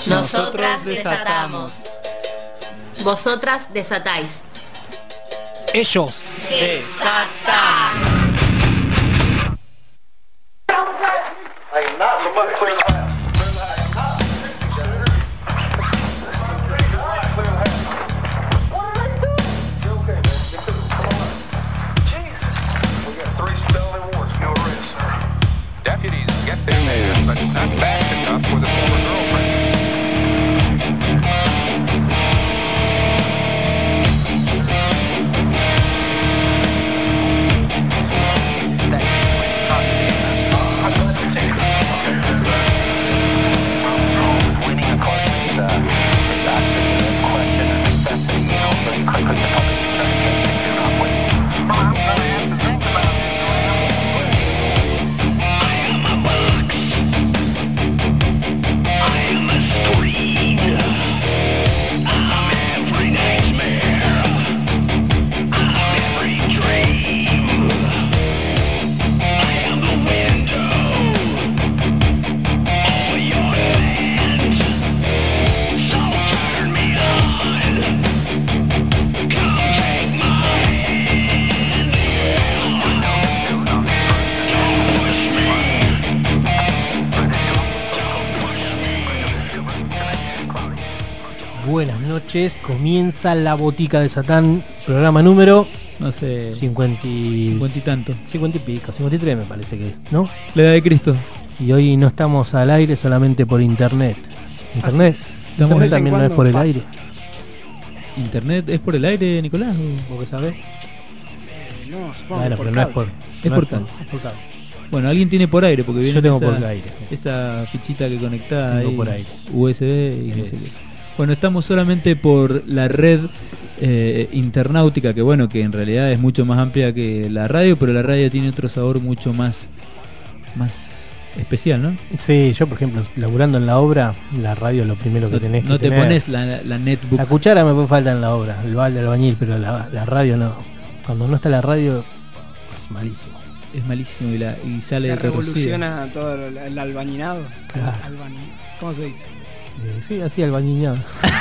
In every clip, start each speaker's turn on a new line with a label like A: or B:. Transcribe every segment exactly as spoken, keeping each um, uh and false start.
A: Nosotras desatamos. Vosotras desatáis.
B: Ellos
A: desatan.
B: Buenas noches, comienza La Botica de Satán, programa número,
C: no sé,
B: cincuenta y,
C: cincuenta y tanto,
B: cincuenta y pico, cincuenta y tres me parece que es, ¿no?
C: La edad de Cristo.
B: Y hoy no estamos al aire, solamente por internet. Internet,
C: Estamos
B: internet también no es por el
D: pasa.
B: aire.
C: ¿Internet es por el aire, Nicolás?
B: ¿Vos qué sabés?
D: Eh, no, supongo
B: Bueno,
D: que por
B: pero no es por,
C: Es
B: no
C: por
B: es
C: cable.
B: es por cable.
C: Bueno, alguien tiene por aire, porque viene
B: Yo tengo
C: esa,
B: por aire.
C: esa fichita que conectá
B: Tengo
C: ahí,
B: por aire.
C: U S B y no sé
B: Es.
C: qué. Bueno, estamos solamente por la red eh, internautica, que bueno, que en realidad es mucho más amplia que la radio, pero la radio tiene otro sabor mucho más, más especial, ¿no?
B: Sí, yo por ejemplo, laburando en la obra, la radio es lo primero que
C: No,
B: tenés que
C: no te
B: tener.
C: pones la, la netbook.
B: La cuchara me puede falta en la obra, el balde, el albañil, pero la, la radio no. Cuando no está la radio es malísimo.
C: Es malísimo y, la, y sale
D: se
C: retorcido.
D: revoluciona todo el, el albañinado.
B: Claro.
D: Albani- ¿Cómo se dice?
B: Eh, sí, así albañileado.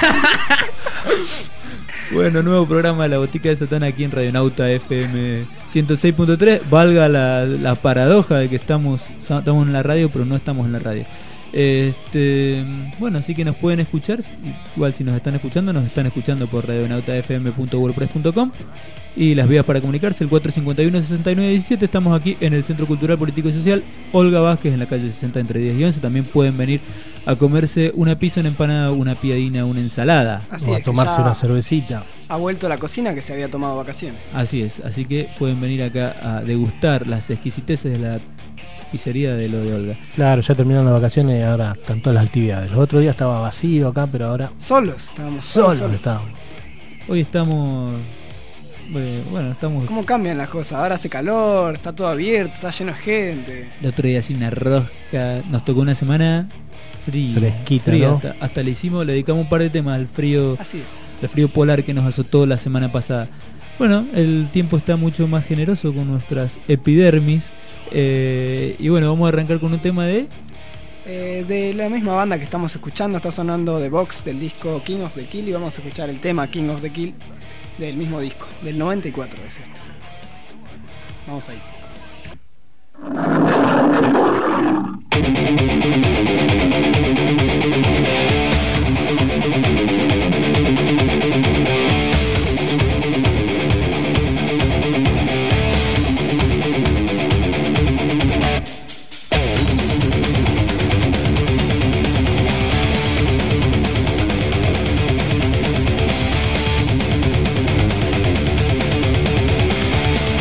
C: Bueno, nuevo programa de La Botica de Satán aquí en Radionauta F M ciento seis punto tres. Valga la, la paradoja de que estamos, estamos en la radio, pero no estamos en la radio. Este, bueno, así que nos pueden escuchar. Igual si nos están escuchando, nos están escuchando por radionauta f m punto wordpress punto com. Y las vías para comunicarse, el cuatro cinco uno, seis nueve uno siete. Estamos aquí en el Centro Cultural, Político y Social Olga Vázquez, en la calle sesenta entre diez y once. También pueden venir a comerse una pizza, una empanada, una piadina, una ensalada.
D: Así
B: O a
D: es, que
B: tomarse
D: ya
B: una cervecita.
D: ha vuelto a la cocina que se había tomado vacaciones.
C: Así es, así que pueden venir acá a degustar las exquisiteces de la pizzería de lo de Olga.
B: Claro, ya terminaron las vacaciones y ahora están todas las actividades. Los otros días estaba vacío acá, pero ahora
D: Solos, estábamos solos.
B: solos
D: solos.
B: estábamos.
C: Hoy estamos, eh, bueno, estamos,
D: ¿Cómo cambian las cosas? Ahora hace calor, está todo abierto, está lleno de gente.
C: el otro día así una rosca, nos tocó una semana fría,
B: Fresquita,
C: fría,
B: ¿no?
C: hasta, hasta le hicimos, le dedicamos un par de temas al frío,
D: Así es.
C: el frío polar que nos azotó la semana pasada. Bueno, el tiempo está mucho más generoso con nuestras epidermis. Eh, y bueno, vamos a arrancar con un tema de...
D: Eh, de la misma banda que estamos escuchando, está sonando The Box del disco King of the Kill y vamos a escuchar el tema King of the Kill del mismo disco, del noventa y cuatro es esto. Vamos ahí.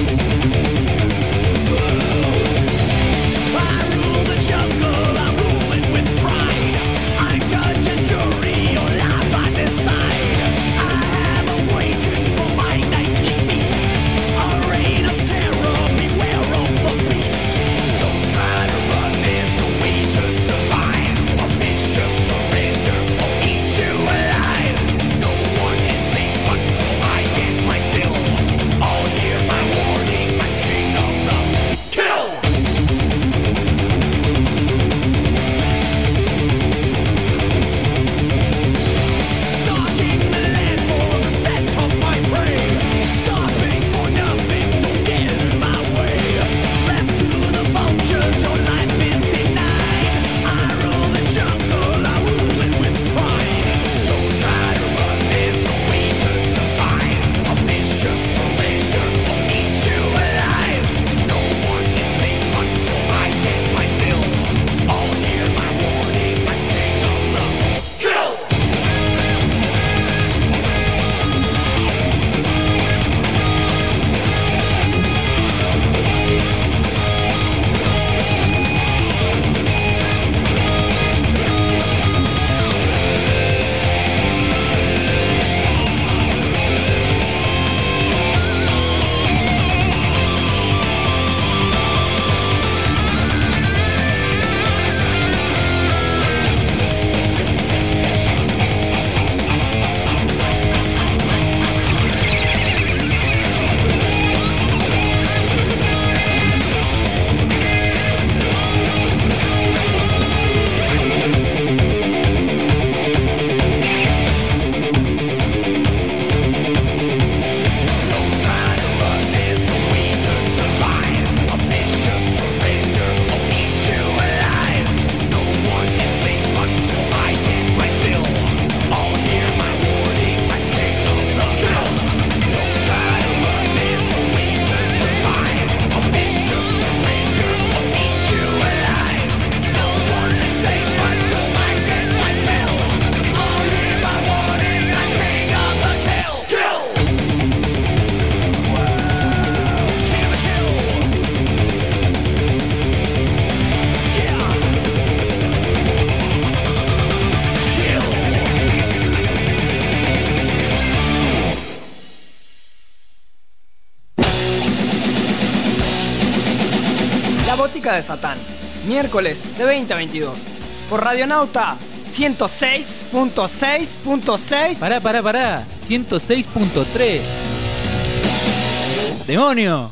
E: I rule the jungle, I rule the
D: de Satán, miércoles de veinte a veintidós, por Radionauta ciento seis punto seis punto seis.
C: Pará, pará, pará. ciento seis punto tres. ¡Demonio!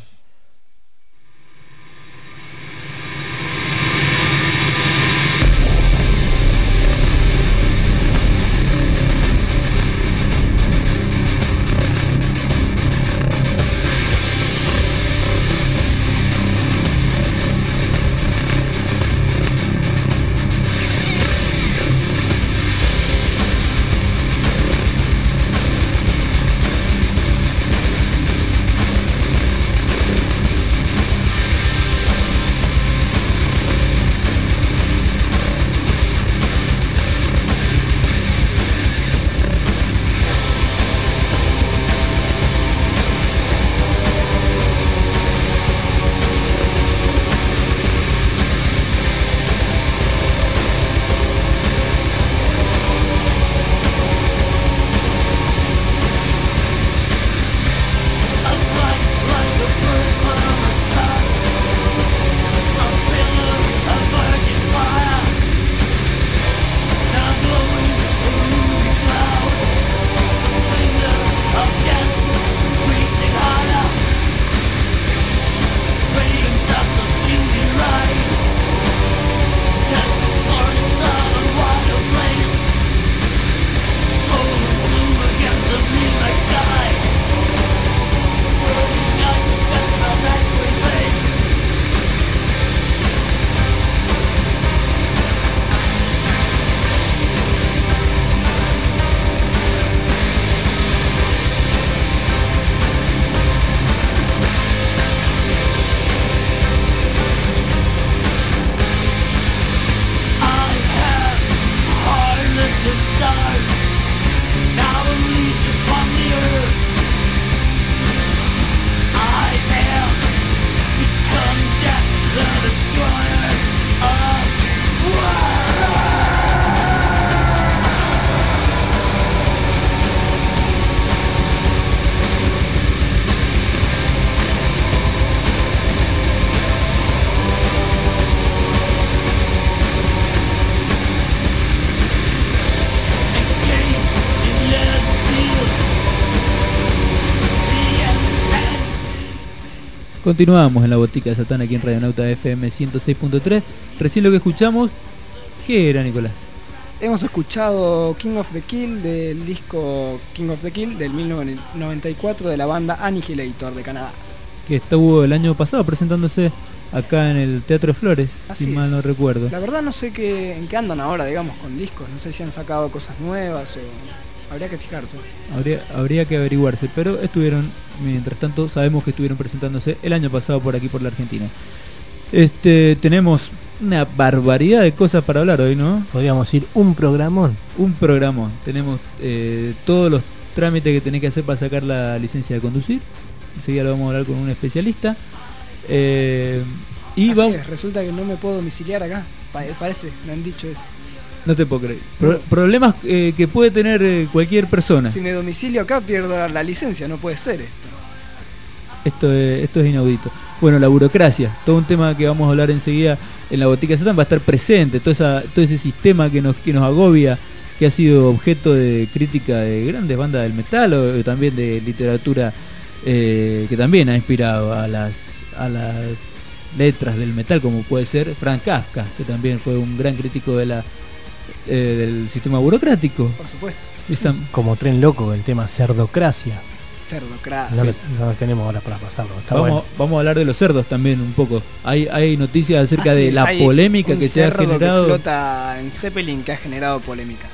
C: Continuamos en la botica de Satán aquí en Radionauta F M ciento seis punto tres. Recién lo que escuchamos, ¿qué era, Nicolás?
D: Hemos escuchado King of the Kill del disco King of the Kill del mil novecientos noventa y cuatro de la banda Annihilator de Canadá.
C: Que estuvo el año pasado presentándose acá en el Teatro de Flores,
D: Así
C: si mal no
D: es.
C: recuerdo.
D: La verdad no sé qué, en qué andan ahora, digamos, con discos. No sé si han sacado cosas nuevas o... Habría que fijarse.
C: Habría, habría que averiguarse, pero estuvieron, mientras tanto, sabemos que estuvieron presentándose el año pasado por aquí, por la Argentina. Este, tenemos una barbaridad de cosas para hablar hoy, ¿no?
B: Podríamos ir un programón.
C: Un programón. Tenemos eh, todos los trámites que tenés que hacer para sacar la licencia de conducir. Enseguida lo vamos a hablar con un especialista. Eh, y
D: Así
C: vamos...
D: es, resulta que no me puedo domiciliar acá. Pa- parece, me han dicho eso.
C: No te puedo creer. Pro- problemas eh, que puede tener eh, cualquier persona.
D: Si me domicilio acá pierdo la, la licencia, no puede ser esto.
C: Esto es, esto es inaudito. Bueno, la burocracia, todo un tema que vamos a hablar enseguida en la botica de Satán, va a estar presente, todo, esa, todo ese sistema que nos, que nos agobia, que ha sido objeto de crítica de grandes bandas del metal o, o también de literatura eh, que también ha inspirado a las, a las letras del metal, como puede ser Franz Kafka, que también fue un gran crítico de la, eh, del sistema burocrático.
D: Por supuesto.
C: Esa,
B: Como Tren Loco, el tema Cerdocracia.
D: Cerdocracia.
B: No, lo- no lo tenemos ahora para pasarlo. Está
C: Vamos,
B: bueno.
C: vamos a hablar de los cerdos también un poco. Hay, hay noticias acerca
D: Así
C: de
D: es,
C: la
D: hay
C: polémica
D: un
C: que se ha
D: cerdo
C: generado
D: que flota en Zeppelin que ha generado polémica.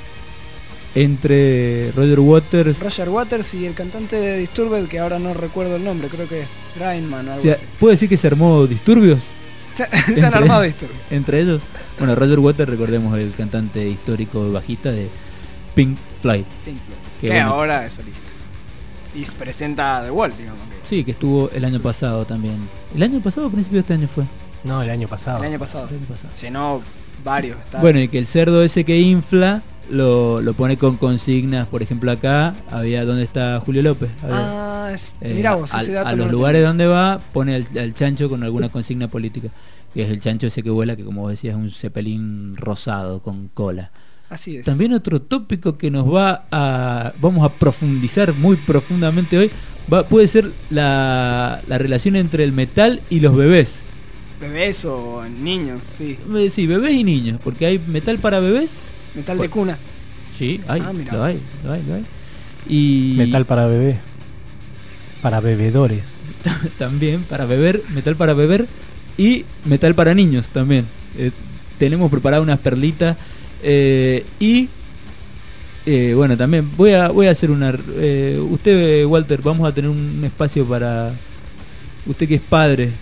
C: entre Roger Waters.
D: Roger Waters y el cantante de Disturbed, que ahora no recuerdo el nombre, creo que es Drainman o algo
C: Se-
D: así.
C: ¿Puede decir que se armó disturbios
D: Se, se han
C: entre-
D: armado Disturbed.
C: entre ellos? Bueno, Roger Waters, recordemos, el cantante histórico bajista de Pink Floyd.
D: Pink Floyd,
C: Qué
D: que
C: bueno.
D: ahora es solista. Y se presenta The Wall, digamos que
C: Sí, que estuvo el año pasado también. ¿El año pasado o a principio de este año fue?
B: No, el año pasado.
D: el año pasado.
C: El año pasado.
D: Llenó varios estadios.
C: Bueno, y que el cerdo ese que infla lo, lo pone con consignas. Por ejemplo, acá había ¿dónde está Julio López? Había,
D: Ah, es,
C: eh,
D: mirá vos,
C: al-
D: ese dato
C: a
D: no
C: los
D: lo
C: lugares
D: tenía.
C: donde va pone al, al chancho con alguna consigna política. que es el chancho ese que vuela, que como vos decías es un cepelín rosado con cola.
D: Así es.
C: También otro tópico que nos va a vamos a profundizar muy profundamente hoy va, puede ser la, la relación entre el metal y los bebés.
D: Bebés o niños, sí.
C: Eh, Sí, bebés y niños, porque hay metal para bebés.
D: Metal de cuna.
C: Sí, hay,
D: Ah, mirá
C: lo hay,
D: vos.
C: lo hay, lo hay. Y
B: Metal para bebé. Para bebedores.
C: también para beber, metal para beber y metal para niños también. Eh, tenemos preparado unas perlitas eh, y eh, bueno, también voy a voy a hacer una eh, usted, Walter, vamos a tener un espacio para usted que es padre.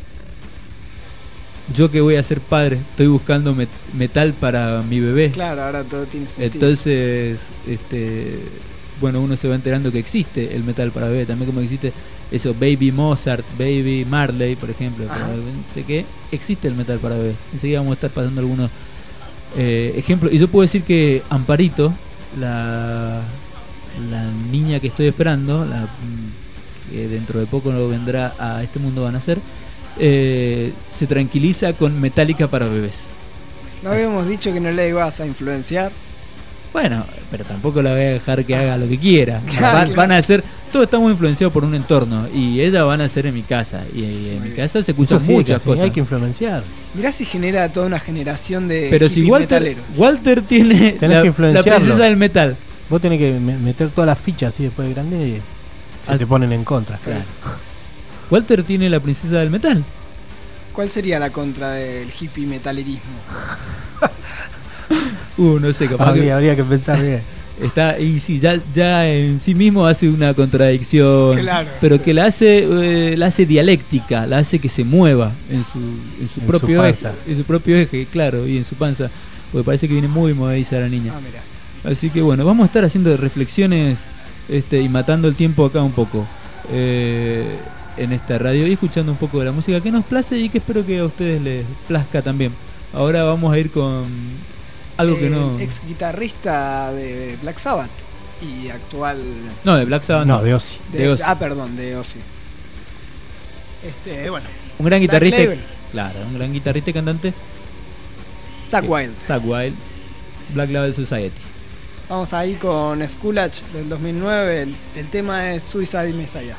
C: Yo que voy a ser padre, estoy buscando met- metal para mi bebé.
D: Claro, ahora todo tiene sentido.
C: Entonces, este, bueno, uno se va enterando que existe el metal para bebé, también como existe eso, Baby Mozart, Baby Marley, por ejemplo.
D: Ajá.
C: Sé que existe el metal para bebé. Enseguida vamos a estar pasando algunos eh, ejemplos. Y yo puedo decir que Amparito, la, la niña que estoy esperando, la, que dentro de poco vendrá a este mundo van a nacer, eh, se tranquiliza con Metallica para bebés.
D: No habíamos dicho que no le ibas a influenciar.
C: Bueno, pero tampoco la voy a dejar que haga lo que quiera.
D: Claro,
C: Van,
D: claro.
C: van a hacer, todos estamos influenciados por un entorno y ellas van a ser en mi casa. Y, y en
D: Muy
C: mi
D: bien.
C: casa se escuchan
B: Eso sí,
C: muchas
B: que
C: cosas.
B: hay que influenciar.
D: Mirá si genera toda una generación de
C: Pero si
D: hippies
C: Walter,
D: metaleros.
C: Walter tiene
B: Tenés
C: la,
B: que
C: la
B: influenciarlo.
C: princesa del metal.
B: Vos tenés que me- meter todas las fichas así después de grande y se
C: Así-
B: te ponen en contra.
C: Claro. Walter tiene la princesa del metal.
D: ¿Cuál sería la contra del hippie metalerismo?
C: Uh, no sé, capaz
B: Habría,
C: que
B: habría que pensar bien.
C: está y sí, ya, ya en sí mismo hace una contradicción,
D: Claro.
C: pero que la hace eh, la hace dialéctica, la hace que se mueva en su en su
B: En
C: propio
B: su
C: eje,
B: panza.
C: en su propio eje, claro, y en su panza, porque parece que viene muy movediza la niña.
D: Ah, mirá.
C: Así que bueno, vamos a estar haciendo reflexiones este, y matando el tiempo acá un poco eh, en esta radio y escuchando un poco de la música que nos place y que espero que a ustedes les plazca también. Ahora vamos a ir con algo que
D: El
C: no...
D: ex guitarrista de Black Sabbath y actual
C: No, de Black Sabbath
B: No,
C: no.
B: de Ozzy.
D: de,
C: de Ozzy.
D: ah perdón de Ozzy. Este bueno,
C: Un gran
D: Black
C: guitarrista.
D: Label.
C: Claro, un gran guitarrista y cantante.
D: Zakk
C: que-
D: Wylde.
C: Zakk Wylde. Black Label Society.
D: Vamos ahí con Skulach del dos mil nueve. El, el tema es Suicide Messiah.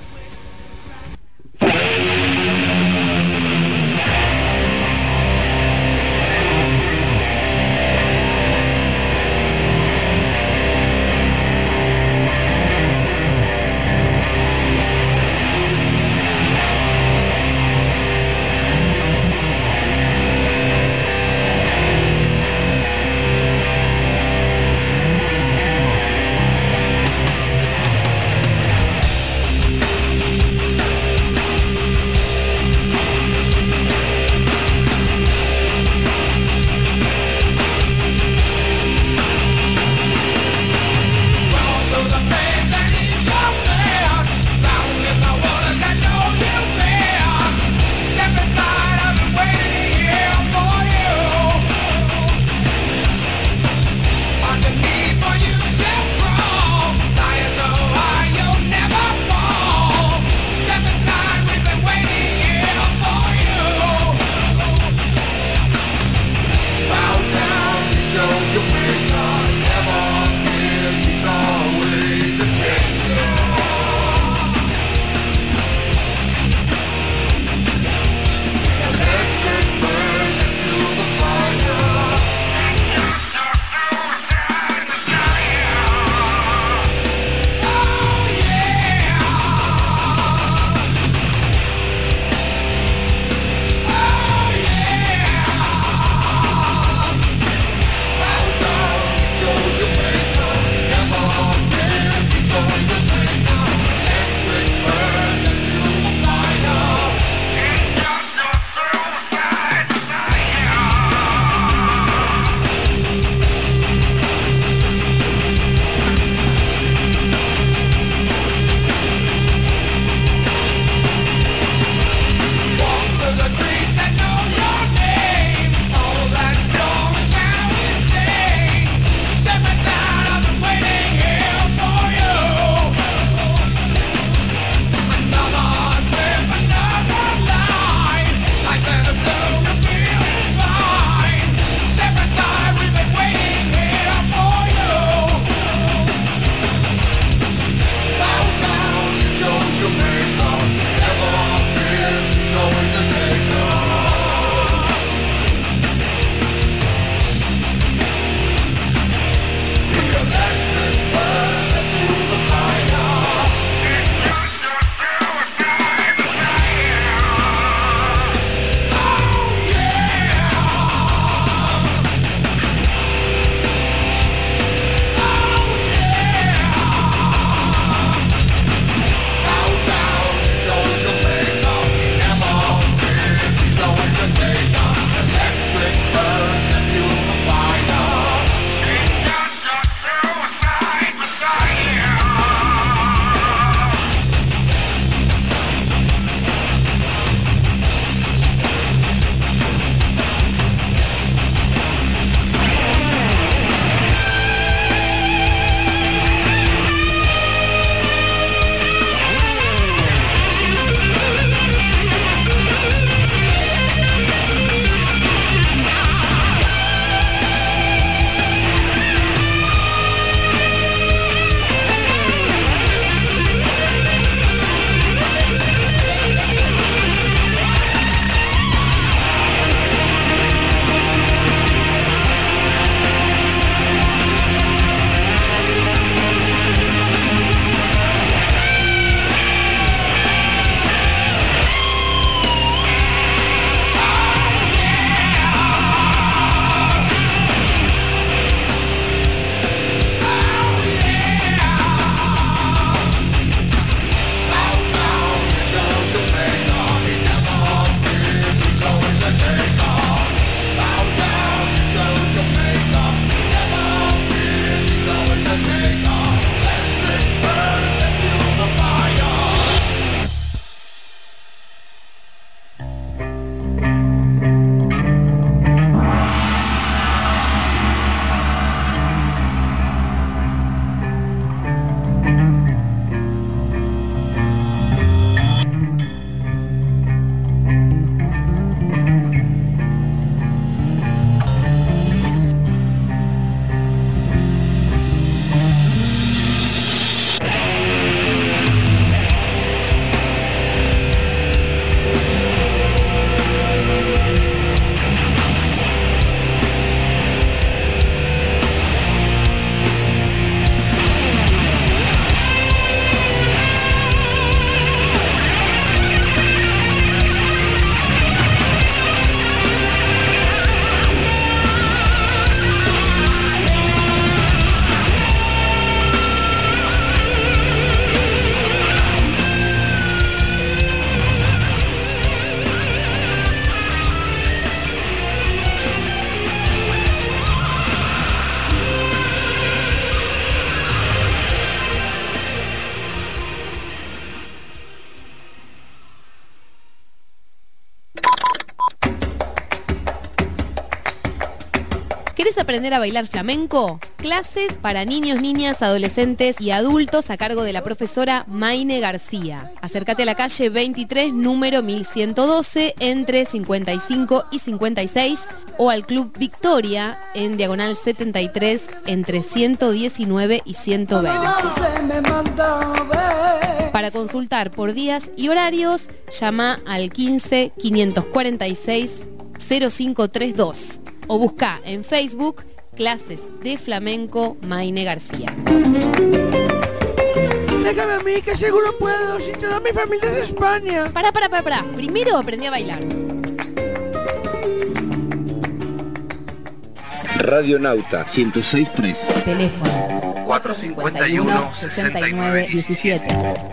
E: Bow down ¿Querés aprender a bailar flamenco? Clases para niños, niñas, adolescentes y adultos a cargo de la profesora Maine García. Acércate a la calle veintitrés, número mil ciento doce, entre cincuenta y cinco y cincuenta y seis, o al Club Victoria, en diagonal setenta y tres, entre ciento diecinueve y ciento veinte. Para consultar por días y horarios, llama al quince, quinientos cuarenta y seis, cero cinco treinta y dos o busca en Facebook Clases de Flamenco Maine García.
F: Déjame a mí, que seguro puedo, si toda mi familia es de España.
E: Pará, pará, pará, pará. Primero aprendí a bailar.
G: Radionauta ciento seis punto tres.
E: Teléfono
G: cuatro cincuenta y uno,
E: sesenta y nueve diecisiete.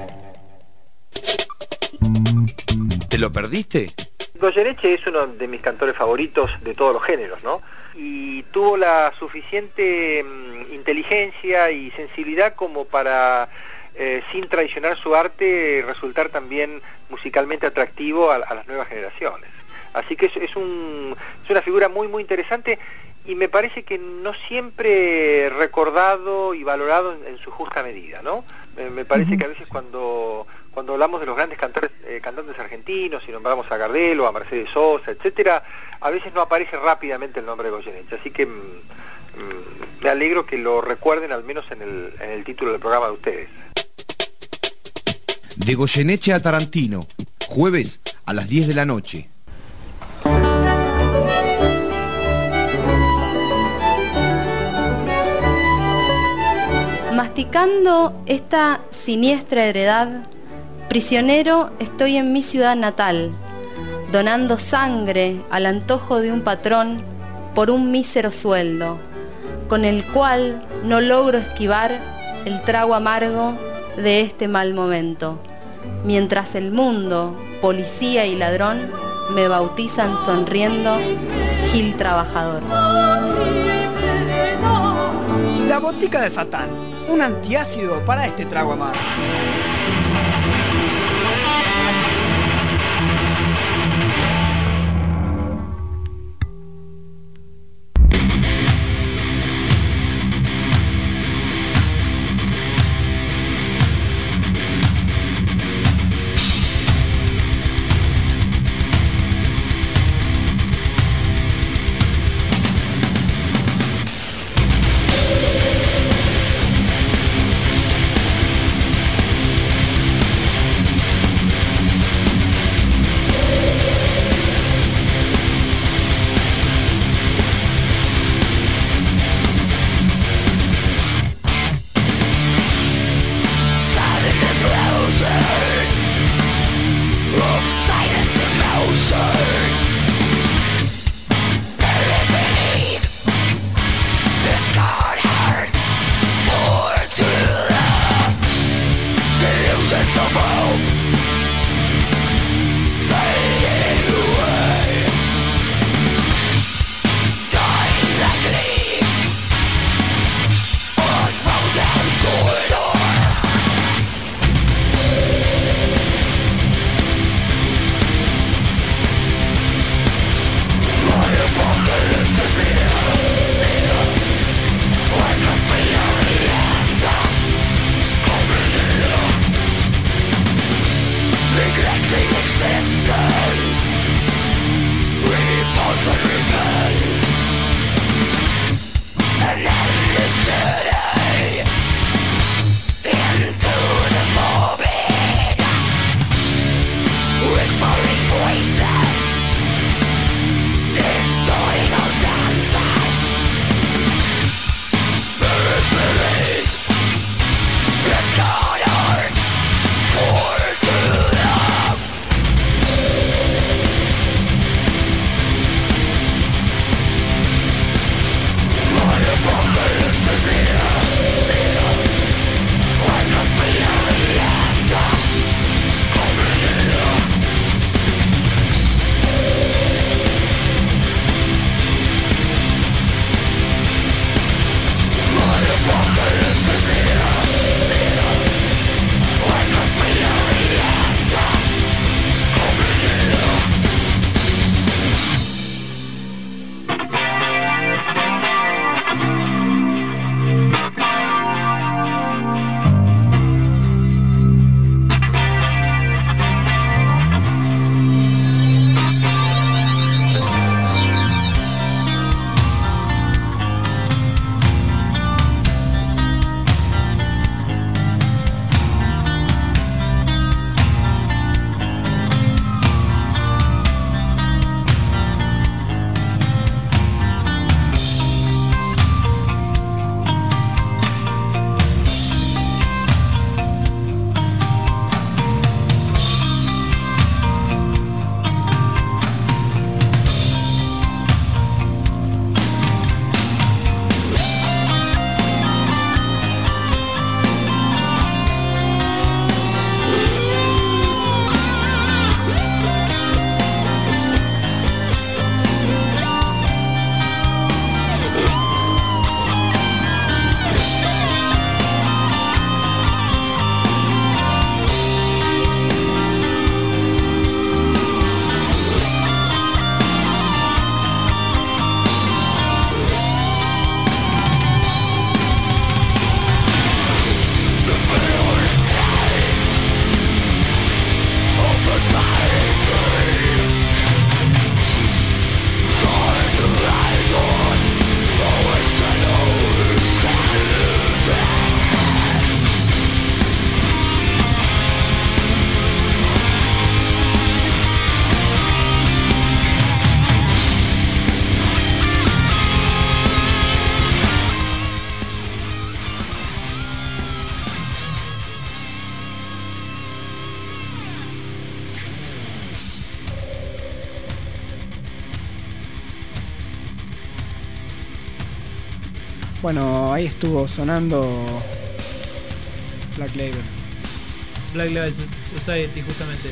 G: ¿Te lo perdiste?
H: Goyeneche es uno de mis cantores favoritos de todos los géneros, ¿no? Y tuvo la suficiente mm, inteligencia y sensibilidad como para, eh, sin traicionar su arte, resultar también musicalmente atractivo a, a las nuevas generaciones. Así que es, es, un, es una figura muy, muy interesante y me parece que no siempre recordado y valorado en, en su justa medida, ¿no? Me, me parece uh-huh. que a veces cuando... Cuando hablamos de los grandes cantores, eh, cantantes argentinos, y nombramos a Gardel o a Mercedes Sosa, etcétera, a veces no aparece rápidamente el nombre de Goyeneche. Así que mm, mm, me alegro que lo recuerden al menos en el, en el título del programa de ustedes.
G: De Goyeneche a Tarantino, jueves a las diez de la noche.
I: Masticando esta siniestra heredad, prisionero estoy en mi ciudad natal, donando sangre al antojo de un patrón por un mísero sueldo, con el cual no logro esquivar el trago amargo de este mal momento, mientras el mundo, policía y ladrón, me bautizan sonriendo Gil trabajador.
D: La botica de Satán, un antiácido para este trago amargo. Bueno, ahí estuvo sonando Black Label.
C: Black Label Society, justamente.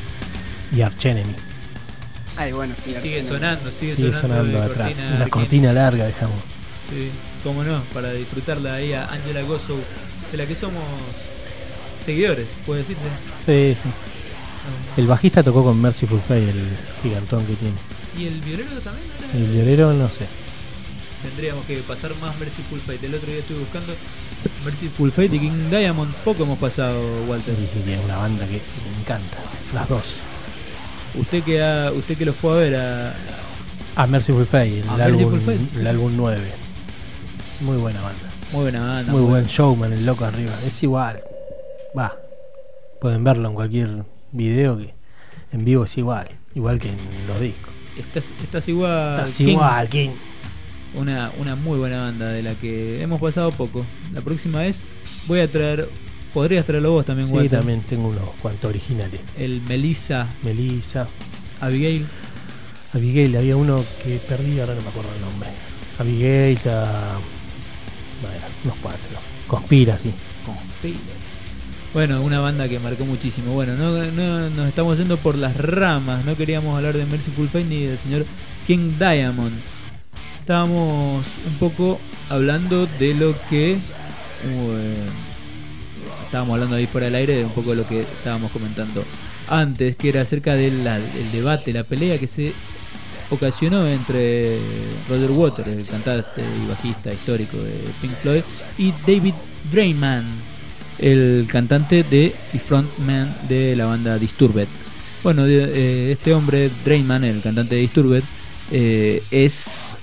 B: Y Arch Enemy.
D: Ay, bueno, sí.
C: Y sigue
D: Arch
C: sonando, sigue,
B: Sigue
C: sonando,
B: sonando
C: de
B: atrás.
C: cortina
B: Una
C: Arkin.
B: cortina larga dejamos.
C: Sí, cómo no, para disfrutarla ahí a Angela Gossow, de la que somos seguidores, puede decirse.
B: Sí, sí. El bajista tocó con Mercyful Fate, el gigantón que tiene.
C: ¿Y el violero también?
B: El violero no sé.
C: Tendríamos que pasar más Mercyful Fate. El otro día estuve buscando Mercyful Fate y King Diamond. Poco hemos pasado, Walter.
B: Y tiene una banda que me encanta, las dos.
C: Usted que ha, usted que lo fue a ver a,
B: A Mercyful Fate, el,
C: ¿A
B: álbum,
C: Mercyful Fate?
B: el álbum nueve. Muy buena banda.
C: Muy buena banda.
B: Muy
C: muy
B: buen
C: buena.
B: showman, el loco arriba. Es igual. Va. Pueden verlo en cualquier video que en vivo es igual. Igual que en los discos.
C: Estás, estás igual.
B: Estás
C: King.
B: igual, King.
C: Una, una muy buena banda de la que hemos pasado poco. La próxima vez voy a traer. Podrías traerlo vos también,
B: Sí,
C: Walter.
B: también tengo unos cuantos originales.
C: El Melissa
B: Melissa,
C: Abigail.
B: Abigail, había uno que perdí, ahora no me acuerdo el nombre. Abigail, está... bueno, unos cuatro. Conspira, sí.
C: Conspira. Bueno, una banda que marcó muchísimo. Bueno, no, no nos estamos yendo por las ramas. No queríamos hablar de Mercyful Fate ni del señor King Diamond. Estábamos un poco hablando de lo que... Uh, estábamos hablando ahí fuera del aire de un poco de lo que estábamos comentando antes, que era acerca del el debate, la pelea que se ocasionó entre Roger Waters, el cantante y bajista histórico de Pink Floyd, y David Draiman, el cantante de y frontman de la banda Disturbed. Bueno, de, eh, este hombre, Draiman, el cantante de Disturbed, eh, es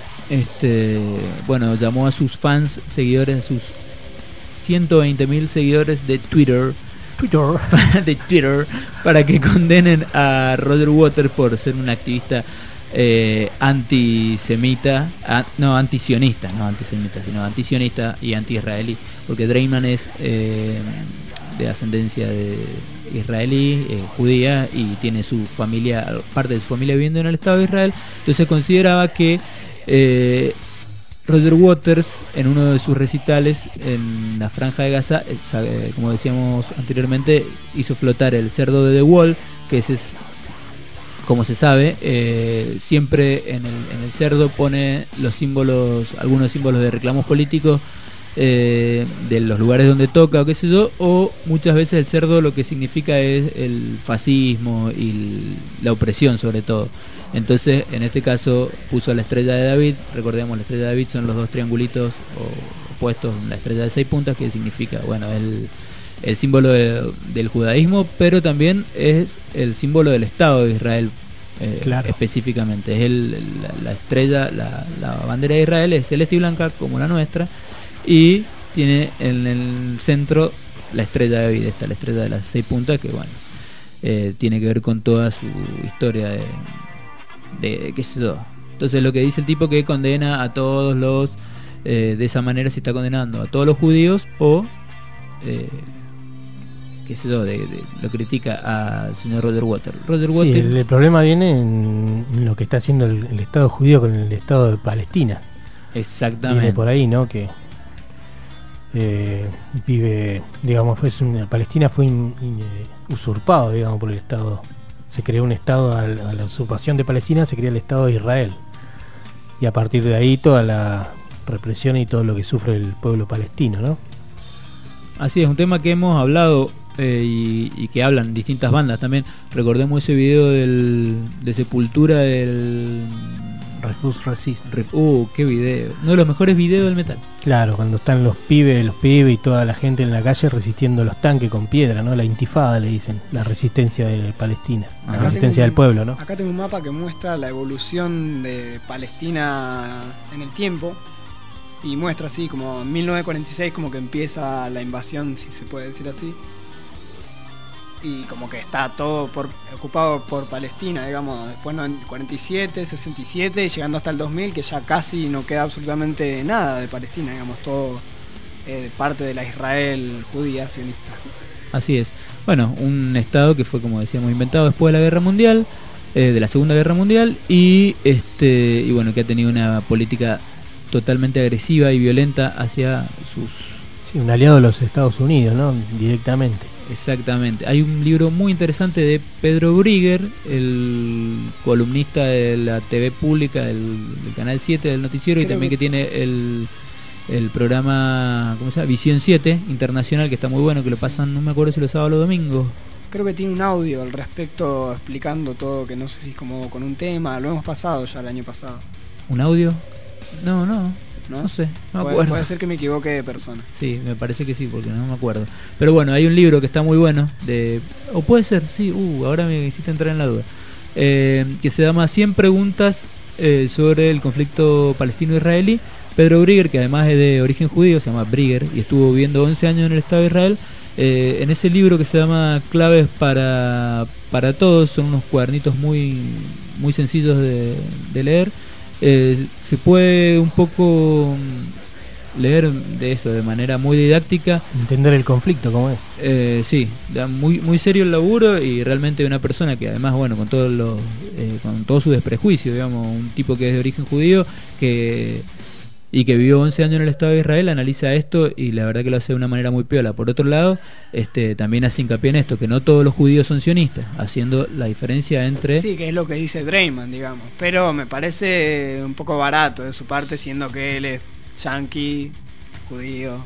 C: este bueno, llamó a sus fans, seguidores, a sus ciento veinte mil seguidores de Twitter Twitter de Twitter para que condenen a Roger Waters por ser un activista eh, antisemita, a, no antisionista, no antisemita, sino antisionista y anti-israelí, porque Draiman es eh, de ascendencia de israelí, eh, judía, y tiene su familia, parte de su familia viviendo en el Estado de Israel. Entonces consideraba que eh, Roger Waters, en uno de sus recitales en la Franja de Gaza, eh, como decíamos anteriormente, hizo flotar el cerdo de The Wall, que ese es, como se sabe, eh, siempre en el, en el cerdo pone los símbolos, algunos símbolos de reclamos políticos eh, de los lugares donde toca o qué sé yo, o muchas veces el cerdo lo que significa es el fascismo y el, la opresión sobre todo. Entonces, en este caso puso la estrella de David. Recordemos, la estrella de David son los dos triangulitos opuestos, la estrella de seis puntas, que significa, bueno, el, el símbolo de, del judaísmo, pero también es el símbolo del Estado de Israel, eh, claro. Específicamente. Es el, la, la estrella, la, la bandera de Israel es celeste y blanca como la nuestra, y tiene en el centro la estrella de David, esta, la estrella de las seis puntas, que bueno, eh, tiene que ver con toda su historia de... de qué sé yo. Entonces lo que dice el tipo, que condena a todos los eh, de esa manera se está condenando a todos los judíos, o eh, qué sé yo, de, de, lo critica al señor Roger Waters. Roger Waters,
B: sí, el, el problema viene en, en lo que está haciendo el, el Estado judío con el Estado de Palestina.
C: Exactamente.
B: Viene por ahí, ¿no? Que eh, vive, digamos, fue una, Palestina fue in, in, usurpado, digamos, por el Estado. Se creó un Estado, a la, a la usurpación de Palestina se crea el Estado de Israel, y a partir de ahí toda la represión y todo lo que sufre el pueblo palestino, ¿no?
C: Así es, un tema que hemos hablado eh, y, y que hablan distintas bandas también. Recordemos ese video del, de Sepultura del
B: Refuse Resist.
C: Ref, uh, qué video, uno de los mejores videos del metal.
B: Claro, cuando están los pibes, los pibes y toda la gente en la calle resistiendo los tanques con piedra, ¿no? La intifada le dicen, la resistencia de Palestina, la
D: acá
B: resistencia
D: un,
B: del pueblo, ¿no?
D: Acá tengo un mapa que muestra la evolución de Palestina en el tiempo, y muestra así como en mil novecientos cuarenta y seis como que empieza la invasión, si se puede decir así, y como que está todo por, ocupado por Palestina, digamos. Después en cuarenta y siete, sesenta y siete y llegando hasta el dos mil, que ya casi no queda absolutamente nada de Palestina, digamos, todo eh, parte de la Israel judía sionista.
C: Así es. Bueno, un estado que fue, como decíamos, inventado después de la Guerra Mundial, eh, de la Segunda Guerra Mundial, y este y bueno, que ha tenido una política totalmente agresiva y violenta hacia sus...
B: Sí, un aliado de los Estados Unidos, ¿no? Directamente.
C: Exactamente. Hay un libro muy interesante de Pedro Brigger, el columnista de la T V pública del, del Canal siete del noticiero. Creo y también que, que tiene el, el programa, ¿cómo se llama? Visión siete Internacional, que está muy bueno, que lo pasan, no me acuerdo si los sábados o los domingos.
D: Creo que tiene un audio al respecto explicando todo, que no sé si es como con un tema, lo hemos pasado ya el año pasado.
C: ¿Un audio? No, no. ¿No? No sé, no me
D: puede,
C: acuerdo.
D: Puede ser que me equivoque de persona.
C: Sí, me parece que sí, porque no me acuerdo. Pero bueno, hay un libro que está muy bueno, de o puede ser, sí, uh, ahora me hiciste entrar en la duda, eh, que se llama cien preguntas eh, sobre el conflicto palestino-israelí. Pedro Brigger, que además es de origen judío, se llama Brigger, y estuvo viviendo once años en el Estado de Israel. Eh, en ese libro que se llama Claves para, para Todos, son unos cuadernitos muy, muy sencillos de, de leer. Eh, se puede un poco leer de eso de manera muy didáctica,
B: entender el conflicto como es.
C: Eh, sí, da muy muy serio el laburo, y realmente una persona que además, bueno, con todos los eh, con todo su desprejuicio, digamos, un tipo que es de origen judío, que y que vivió once años en el Estado de Israel, analiza esto y la verdad que lo hace de una manera muy piola. Por otro lado, este también hace hincapié en esto, que no todos los judíos son sionistas, haciendo la diferencia entre...
D: Sí, que es lo que dice Dreyman, digamos. Pero me parece un poco barato de su parte, siendo que él es yanqui, judío.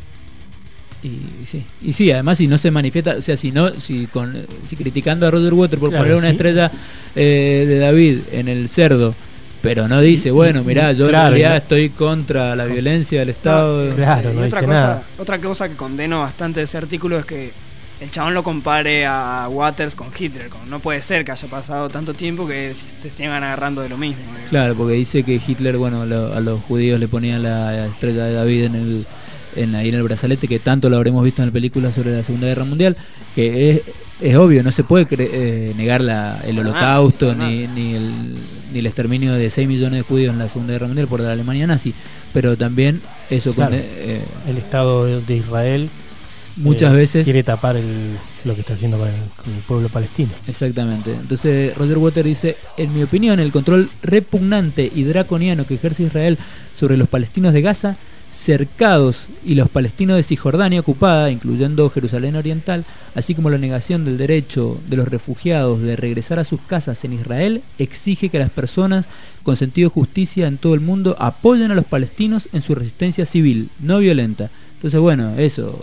C: Y sí, y sí, además si no se manifiesta, o sea, si no, si con si criticando a Roger Waters por claro, poner una sí. estrella eh, de David en el cerdo, pero no dice, bueno, mirá, yo claro, en realidad no. estoy contra la violencia del Estado.
B: No, claro, no
D: otra
B: dice
D: cosa,
B: nada.
D: Otra cosa que condeno bastante de ese artículo es que el chabón lo compare a Waters con Hitler. Como no puede ser que haya pasado tanto tiempo que se sigan agarrando de lo mismo. Digamos.
C: Claro, porque dice que Hitler, bueno, lo, a los judíos le ponían la estrella de David en el en ahí en el brazalete, que tanto lo habremos visto en la película sobre la Segunda Guerra Mundial, que es, es obvio, no se puede eh, negar la, el holocausto no, no, ni, ni, el, ni el exterminio de seis millones de judíos en la Segunda Guerra Mundial por la Alemania nazi, pero también eso
B: claro,
C: con eh,
B: el Estado de Israel
C: muchas
B: eh,
C: veces
B: quiere tapar el, lo que está haciendo con el, con el pueblo palestino.
C: Exactamente. Entonces Roger Waters dice, en mi opinión, el control repugnante y draconiano que ejerce Israel sobre los palestinos de Gaza cercados y los palestinos de Cisjordania ocupada, incluyendo Jerusalén Oriental, así como la negación del derecho de los refugiados de regresar a sus casas en Israel, exige que las personas con sentido de justicia en todo el mundo apoyen a los palestinos en su resistencia civil, no violenta. Entonces, bueno, eso,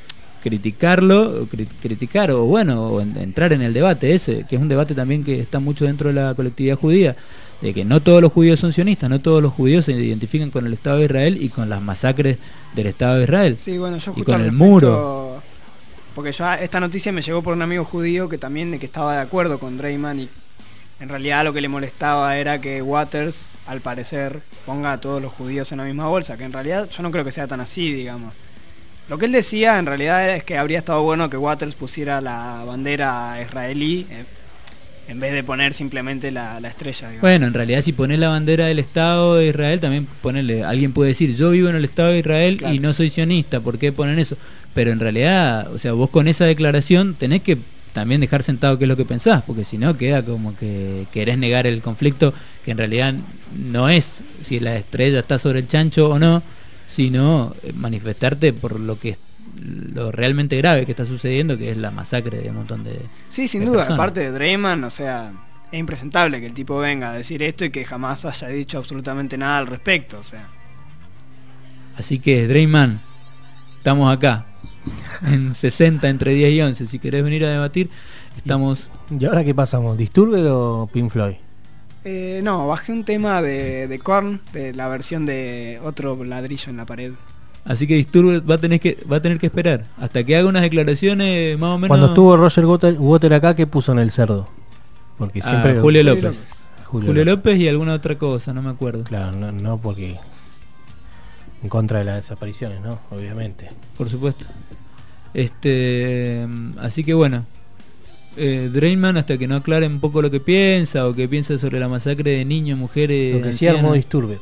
C: criticarlo, cri- criticar o bueno, o en, entrar en el debate ese, que es un debate también que está mucho dentro de la colectividad judía, de que no todos los judíos son sionistas, no todos los judíos se identifican con el Estado de Israel y con las masacres del Estado de Israel.
D: Sí, bueno, yo
C: y con el
D: respecto,
C: muro.
D: Porque yo esta noticia me llegó por un amigo judío que también que estaba de acuerdo con Dreyman, y en realidad lo que le molestaba era que Waters, al parecer, ponga a todos los judíos en la misma bolsa, que en realidad yo no creo que sea tan así, digamos. Lo que él decía en realidad es que habría estado bueno que Waters pusiera la bandera israelí eh, en vez de poner simplemente la, la estrella, digamos.
C: Bueno, en realidad si pones la bandera del Estado de Israel, también ponerle, alguien puede decir, yo vivo en el Estado de Israel claro. y no soy sionista, ¿por qué ponen eso? Pero en realidad, o sea, vos con esa declaración tenés que también dejar sentado qué es lo que pensás, porque si no queda como que querés negar el conflicto, que en realidad no es si la estrella está sobre el chancho o no, sino manifestarte por lo que lo realmente grave que está sucediendo, que es la masacre de un montón de
D: sí, sin
C: de
D: duda,
C: personas.
D: Aparte de Dreyman, o sea, es impresentable que el tipo venga a decir esto y que jamás haya dicho absolutamente nada al respecto, o sea.
C: Así que Dreyman, estamos acá en sesenta entre diez y once, si querés venir a debatir, estamos.
B: ¿Y ahora qué pasamos? ¿Disturbed o Pink Floyd?
D: Eh, no, bajé un tema de, de Korn, de la versión de Otro ladrillo en la pared.
C: Así que Disturbed va a tener que va a tener que esperar hasta que haga unas declaraciones más o menos.
B: Cuando estuvo Roger Waters acá, ¿qué puso en el cerdo? Porque siempre
C: ah, Julio López. Julio,
B: López.
C: Julio, Julio López. López y alguna otra cosa, no me acuerdo.
B: Claro, no, no porque en contra de las desapariciones, ¿no? Obviamente.
C: Por supuesto. Este, así que bueno, eh, Dreyman, hasta que no aclare un poco lo que piensa o que piensa sobre la masacre de niños, mujeres,
B: lo que sí armó Disturbed.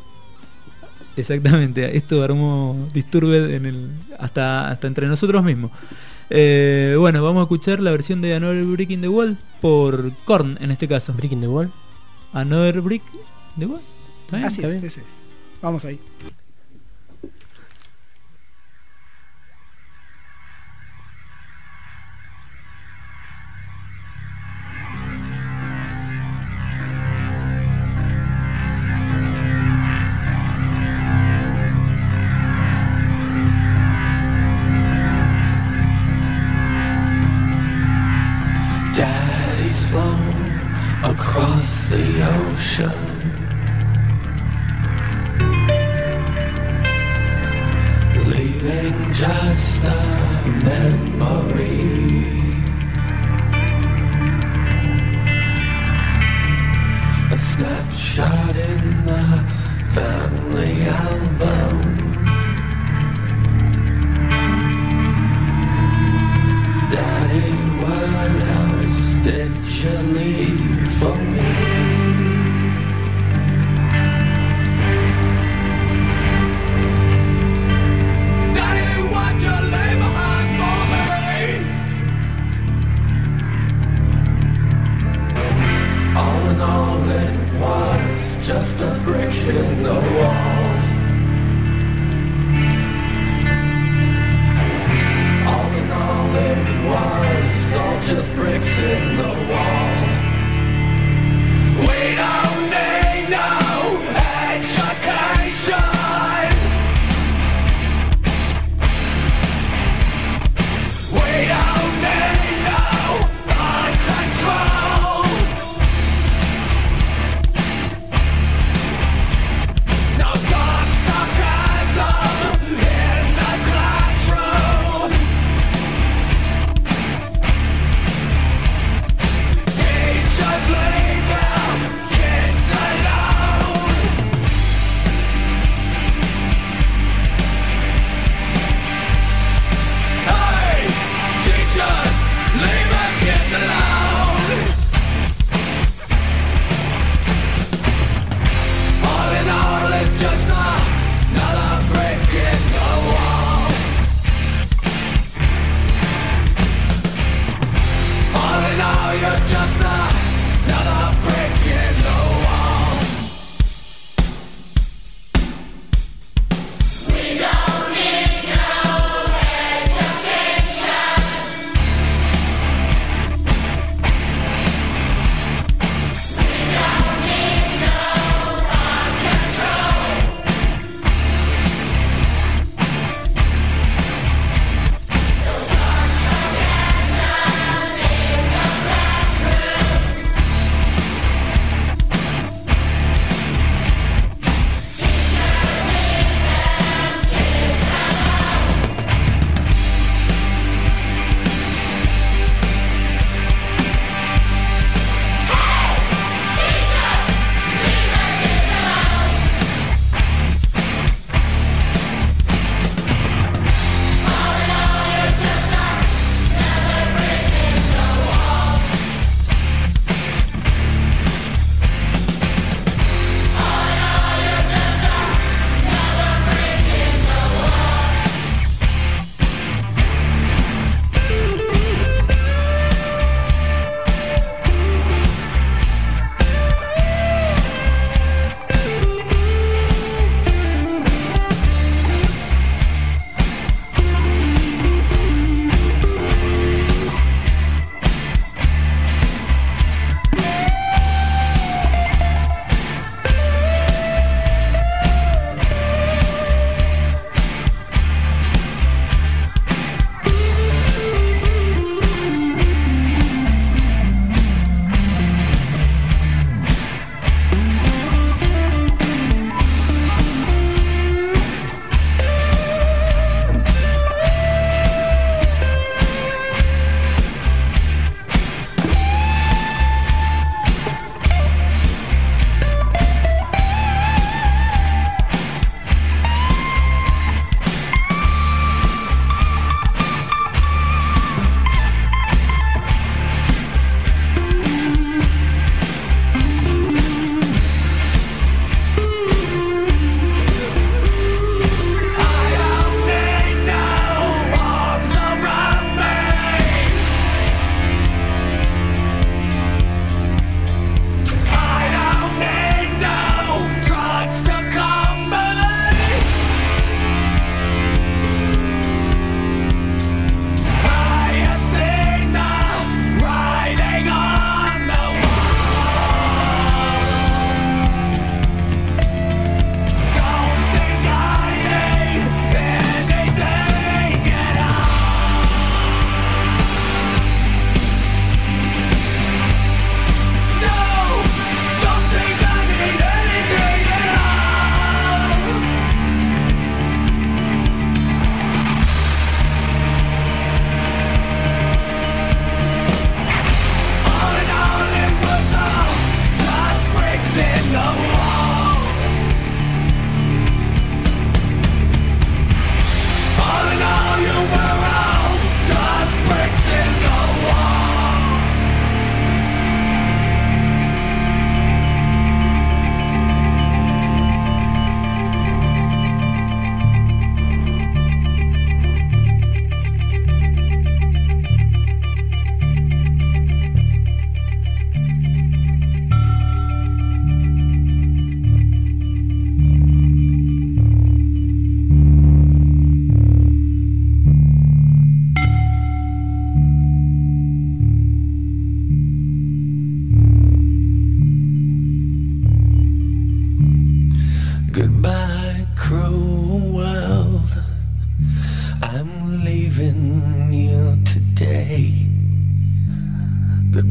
C: Exactamente, esto armó Disturbed en el, hasta, hasta entre nosotros mismos. Eh, bueno, vamos a escuchar la versión de Another Brick in the Wall por Korn en este caso.
B: ¿Brick in the Wall?
C: Another Brick in the Wall.
D: ¿Está bien? Así
C: ¿Está
D: es,
C: bien?
D: ese. Vamos ahí.
J: Daddy's flown across the ocean, leaving just a memory. A snapshot in the family album. Daddy, what else did you leave for me? All in all, it was just a brick in the wall.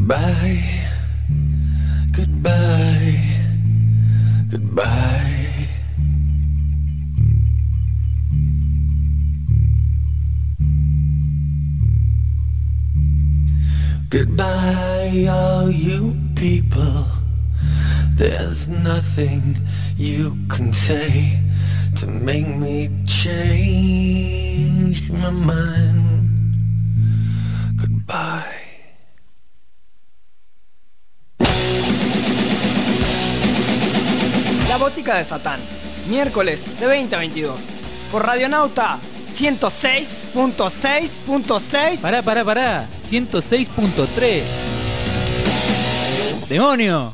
J: Goodbye, goodbye, goodbye. Goodbye, all you people. There's nothing you can say to make me change my mind. Goodbye.
D: La Botica de Satán, miércoles de veinte a veintidós, por Radionauta ciento seis punto seis punto seis.
C: Pará, pará, pará. ciento seis punto tres. ¡Demonio!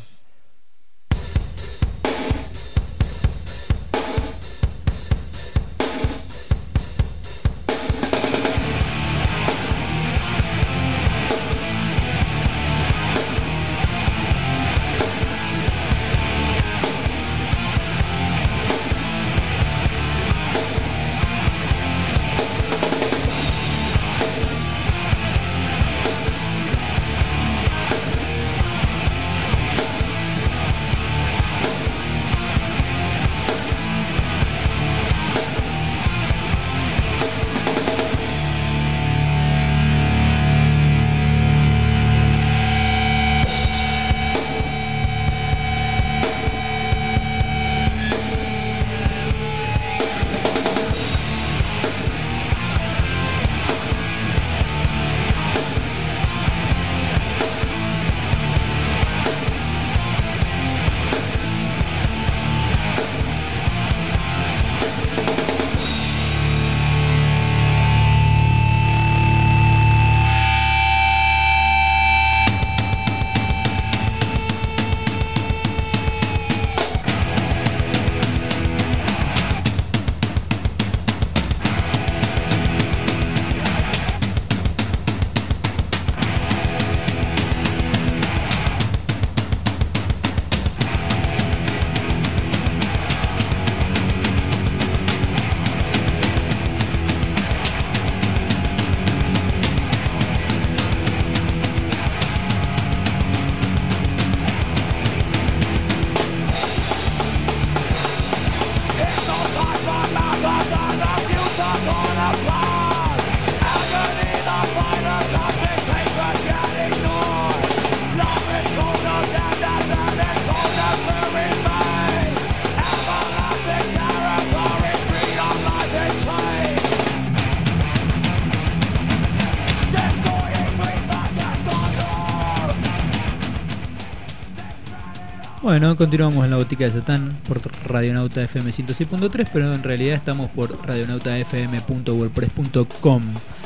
C: Bueno, continuamos en la Botica de Satán por Radionauta F M ciento seis punto tres, pero en realidad estamos por radionauta f m punto wordpress punto com.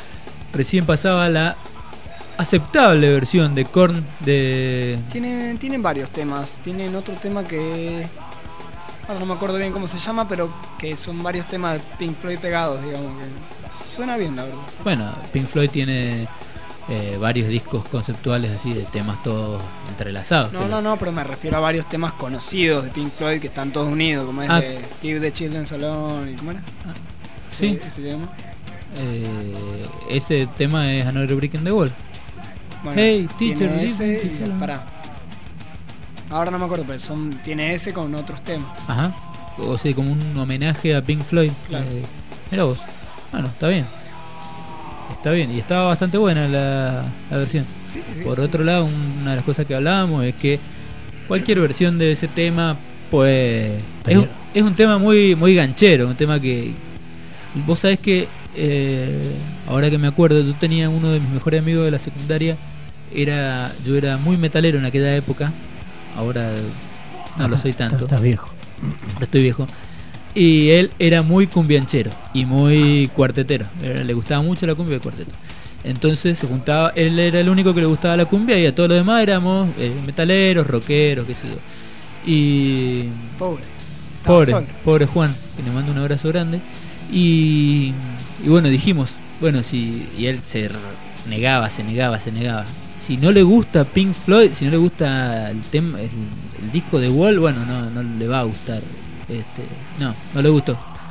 C: Recién pasaba la aceptable versión de Korn de...
D: Tienen, tienen varios temas. Tienen otro tema que... Ahora no me acuerdo bien cómo se llama, pero que son varios temas de Pink Floyd pegados, digamos. Que suena bien, la verdad. ¿Sí?
C: Bueno, Pink Floyd tiene... Eh, varios discos conceptuales así de temas todos entrelazados.
D: No, no, no, pero me refiero a varios temas conocidos de Pink Floyd que están todos unidos, como es ah. de Give the Children Alone y ¿cómo era? Ah.
C: Sí.
D: Ese tema.
C: Eh, ese tema es Another Brick in the Wall.
D: Bueno,
C: hey, teacher,
D: tiene ese,
C: teacher.
D: Pará. Ahora no me acuerdo, pero son, tiene ese con otros temas.
C: Ajá. O sea, como un homenaje a Pink Floyd.
D: Claro.
C: Eh, mira vos. Bueno, está bien. Está bien, y estaba bastante buena la, la versión.
D: Sí, sí,
C: Por
D: sí.
C: otro lado, una de las cosas que hablábamos es que cualquier versión de ese tema, pues es un, es un tema muy muy ganchero, un tema que vos sabés que eh, ahora que me acuerdo, yo tenía uno de mis mejores amigos de la secundaria, era yo era muy metalero en aquella época, ahora no Ajá, lo soy tanto.
B: Estás viejo.
C: Estoy viejo. Y él era muy cumbianchero y muy cuartetero. Le gustaba mucho la cumbia y el cuarteto. Entonces se juntaba, él era el único que le gustaba la cumbia y a todos los demás éramos eh, metaleros, rockeros, qué sé yo. Y...
D: Pobre.
C: Pobre,
D: solo.
C: pobre Juan, que le mando un abrazo grande. Y, y bueno, dijimos, bueno, si... Y él se negaba, se negaba, se negaba. Si no le gusta Pink Floyd, si no le gusta el tema, el, el disco de Wall, bueno, no, no le va a gustar. Este, no, no le gustó.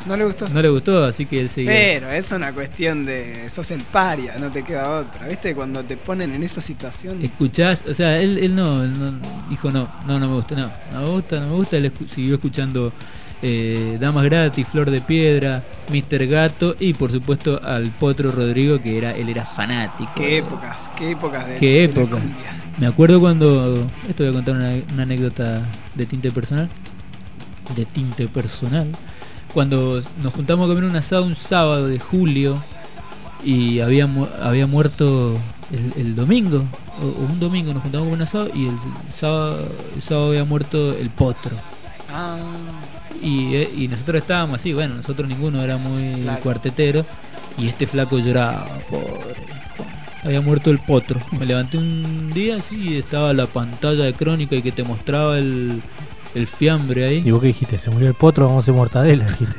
D: ¿No le gustó?
C: No le gustó, así que él seguía.
D: Pero es una cuestión de... sos el paria, no te queda otra. ¿Viste? Cuando te ponen en esa situación...
C: Escuchás, o sea, él, él no, él no dijo no, no, no me gusta, no, no me gusta, no me gusta. Él escu- siguió escuchando eh, Damas Gratis, Flor de Piedra, mister Gato y por supuesto al Potro Rodrigo, que era él era fanático.
D: Qué épocas, qué épocas de...
C: Qué
D: de la
C: época.
D: cumbia.
C: Me acuerdo cuando... Esto voy a contar una, una anécdota de tinte personal. De tinte personal. Cuando nos juntamos a comer un asado un sábado de julio y había, mu- había muerto el, el domingo, o, o un domingo nos juntamos con un asado y el sábado, el sábado había muerto el Potro.
D: Ah,
C: Y, eh, y nosotros estábamos así, bueno, nosotros ninguno era muy
D: Claro.
C: cuartetero y este flaco lloraba, pobre. Había muerto el Potro. Me levanté un día así y estaba la pantalla de Crónica y que te mostraba el, el fiambre ahí.
B: ¿Y vos qué dijiste? ¿Se murió el potro? Vamos a hacer mortadela, dijiste.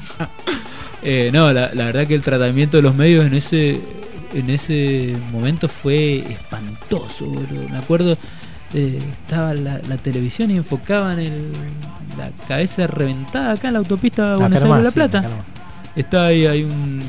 C: Eh, no, la, la verdad que el tratamiento de los medios en ese en ese momento fue espantoso, boludo. Me acuerdo, eh, estaba la, la televisión y enfocaban el, la cabeza reventada acá en la autopista Buenos Aires de La Plata. Está ahí, hay un...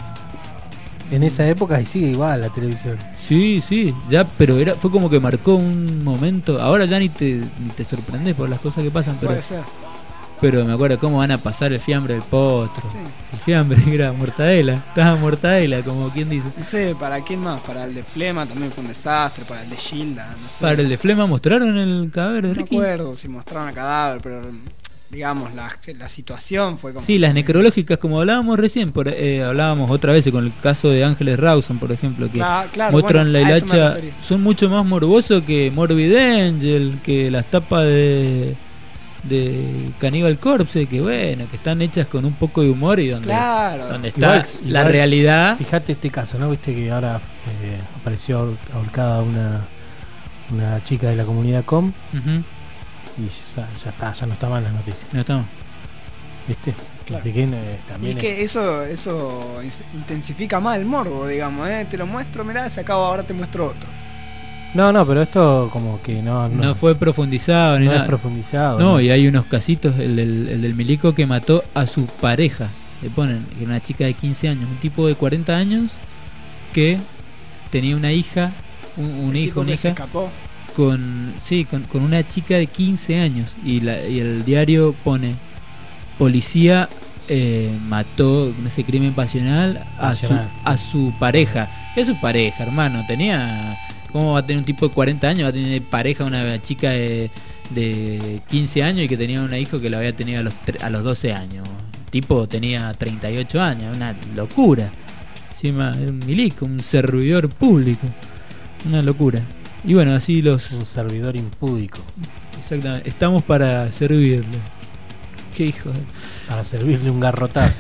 B: En esa época y sigue igual la televisión.
C: Sí, sí, ya, pero era fue como que marcó un momento. Ahora ya ni te, ni te sorprendes por las cosas que pasan, pero
D: puede ser.
C: pero me acuerdo cómo van a pasar el fiambre del Potro.
D: Sí.
C: El fiambre era mortadela, estaba mortadela, como quien dice.
D: No sé, ¿para quién más? Para el de Flema también fue un desastre, para el de Gilda, no sé.
C: Para el de Flema mostraron el cadáver de
D: No
C: Ricky.
D: me acuerdo si mostraron el cadáver, pero digamos, la, la situación fue como...
C: Sí, las necrológicas, como hablábamos recién, por, eh, hablábamos otra vez con el caso de Ángeles Rawson, por ejemplo, que
D: Cla- claro,
C: muestran
D: bueno,
C: la
D: a eso me
C: hilacha,
D: refería.
C: son mucho más morbosos que Morbid Angel, que las tapas de de Cannibal Corpse, que bueno, que están hechas con un poco de humor y donde,
D: Claro.
C: donde está
B: Igual-
C: la
B: igual,
C: realidad.
B: Fíjate este caso, ¿no? Viste que ahora eh, apareció ahor- ahorcada una una chica de la comunidad com
C: Ujú.
B: y ya, ya está, ya no está mal las noticias.
C: No estamos.
B: ¿Viste?
D: Claro.
B: Así que eh,
D: Y
B: también
D: es que eso eso ins- intensifica más el morbo, digamos, ¿eh? Te lo muestro, mirá, se acaba, ahora te muestro otro.
B: No, no, pero esto como que no
C: No,
B: no,
C: fue profundizado ni
B: no es
C: nada.
B: profundizado.
C: No, y hay unos casitos, el del, el del milico que mató a su pareja, le ponen, que era una chica de quince años, un tipo de cuarenta años que tenía una hija, un, un
D: El
C: hijo,
D: tipo
C: una
D: que se
C: hija,
D: escapó.
C: con, sí, con, con una chica de quince años, y, la, y el diario pone, policía eh, mató en ese crimen pasional a su,
B: Pasional.
C: a su pareja. ¿Qué es su pareja, hermano? Tenía... ¿Cómo va a tener un tipo de cuarenta años? Va a tener pareja una chica de, de quince años y que tenía un hijo que lo había tenido a los, tre- a los doce años. El tipo tenía treinta y ocho años, una locura. Encima era un milico, un servidor público. Una locura. Y bueno, así los...
B: Un servidor impúdico
C: Exactamente, estamos para servirle. Qué hijo de...
B: para servirle un garrotazo.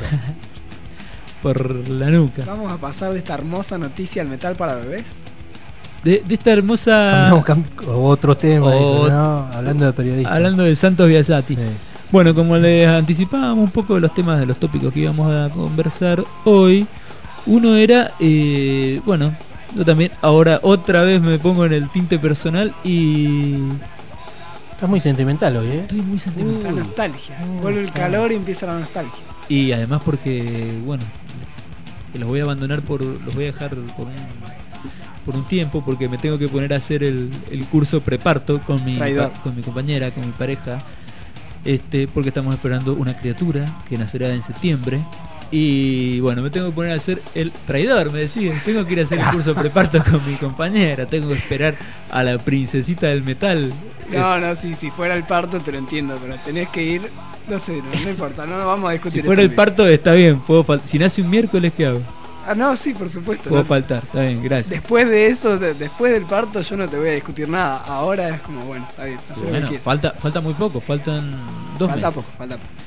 C: Por la nuca.
D: Vamos a pasar de esta hermosa noticia al metal para bebés.
C: De, de esta hermosa...
B: Cambiamos cam- otro tema,
C: Ot-
B: ¿no? Hablando de periodistas.
C: Hablando de Santos Biasati.
B: Sí.
C: Bueno, como les anticipábamos un poco de los temas de los tópicos que íbamos a conversar hoy, uno era, eh, bueno, yo también ahora otra vez me pongo en el tinte personal y
B: Estás muy sentimental hoy, ¿eh?
C: estoy muy
D: La
C: sentimental.
D: nostalgia.
B: Uy,
D: Vuelve el
B: claro.
D: calor y empieza la nostalgia.
C: Y además porque, bueno, que los voy a abandonar por, los voy a dejar por un, por un tiempo porque me tengo que poner a hacer el, el curso preparto con mi,
D: Traidor.
C: con mi compañera, con mi pareja, este, porque estamos esperando una criatura que nacerá en septiembre. Y bueno, me tengo que poner a hacer el traidor, me decían. Tengo que ir a hacer el curso preparto con mi compañera. Tengo que esperar a la princesita del metal.
D: No, no, si, si fuera el parto te lo entiendo, pero tenés que ir, no sé, no, no importa, no vamos a discutir.
C: Si fuera el
D: esto.
C: parto está bien, puedo fal- si nace un miércoles, ¿qué hago?
D: Ah, no, sí, por supuesto.
C: Puedo
D: no.
C: faltar, está bien, gracias.
D: Después de eso, de- después del parto yo no te voy a discutir nada. Ahora es como, bueno, está bien, haz lo que
C: Bueno,
D: quieras.
C: falta, falta muy poco, faltan dos
D: Falta
C: meses.
D: poco, falta poco.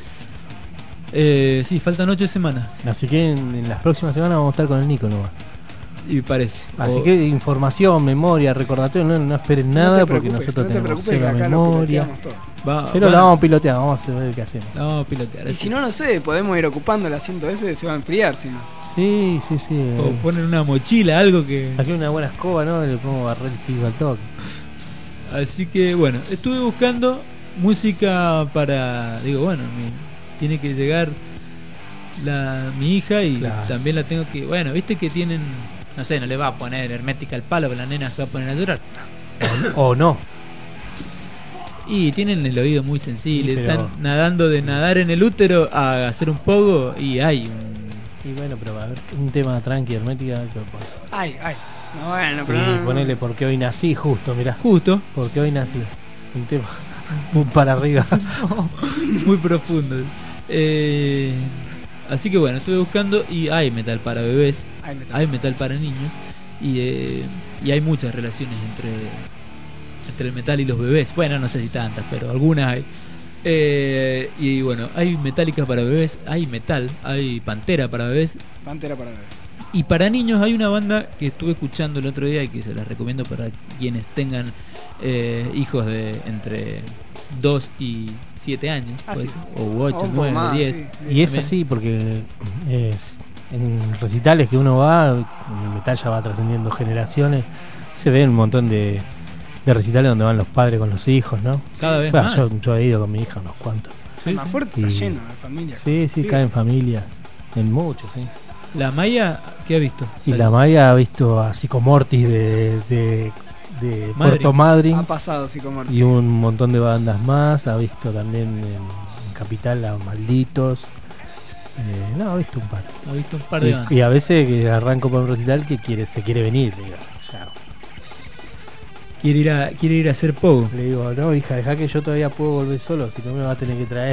C: Eh, sí, faltan ocho semanas.
B: Así que en, en las próximas semanas vamos a estar con el Nico nomás.
C: Y parece.
B: Así
C: O-
B: que información, memoria, recordatorio, no, no esperen nada
D: no te
B: porque
D: preocupes,
B: nosotros
D: no te
B: tenemos
D: preocupes que
B: cero
D: acá lo
B: memoria.
D: piloteamos todo.
C: va-
B: Pero
C: va-
B: la vamos a pilotear, vamos a ver qué hacemos.
C: la vamos a pilotear.
D: Y
C: así.
D: si no, no sé, podemos ir ocupando el asiento ese, se va a enfriar, si no.
B: Sí, sí, sí.
C: O poner una mochila, algo que...
B: Aquí una buena escoba, ¿no? Le pongo a barrer el piso al toque.
C: Así que bueno, estuve buscando música para... Digo, bueno, me- tiene que llegar la mi hija y
B: Claro.
C: también la tengo que, bueno, viste que tienen, no sé, no le va a poner hermética al palo, pero la nena se va a poner a llorar.
B: O no.
C: Y tienen el oído muy sensible,
B: Sí, pero-
C: están nadando de nadar en el útero a hacer un pogo y hay un...
B: Y bueno, pero a ver, un tema tranqui, hermética, ¿qué pasa?
D: Ay, ay. No, bueno, pero
B: Y
D: no, no,
B: ponele porque hoy nací, justo, mirá.
C: Justo,
B: Porque hoy nací. Un tema muy para arriba.
C: muy profundo. Eh, así que bueno, estuve buscando y hay metal para bebés,
D: Ay, me
C: hay metal para niños y, eh, y hay muchas relaciones entre, entre el metal y los bebés. Bueno, no sé si tantas, pero algunas hay. Eh, y bueno, hay Metallica para bebés, hay metal, hay Pantera para bebés.
D: Pantera para ver.
C: Y para niños hay una banda que estuve escuchando el otro día y que se las recomiendo para quienes tengan eh, hijos de entre dos y siete años,
D: Ah,
C: puede
D: sí.
C: ser, o ocho,
D: O un poco
C: nueve,
D: más,
C: diez.
D: sí.
B: Y es
C: También.
B: así porque es en recitales que uno va, el metal ya va trascendiendo generaciones, se ve un montón de, de recitales donde van los padres con los hijos, ¿no?
C: Cada vez
B: Bueno,
C: más.
B: yo, yo he ido con mi hija unos cuantos.
C: Sí,
D: Más
C: sí.
D: fuerte
B: Y-
D: está lleno de familia.
B: Sí, sí, caen familias, en muchos, sí.
C: La Maya, ¿qué ha visto?
B: Y la Maya ha visto a Psicomortis de, de, de
C: Madrid.
B: Puerto Madryn
D: Ha pasado psicomortis.
B: y un montón de bandas más, ha visto también en, en Capital a Malditos. Eh, no, ha visto un par.
C: Ha visto un par de bandas.
B: Y, y a veces que arranco para un recital que quiere, se quiere venir, le digo, ya.
C: Quiere ir a, quiere ir a hacer pogo.
B: Le digo, no hija, deja que yo todavía puedo volver solo, si no me va a tener que traer.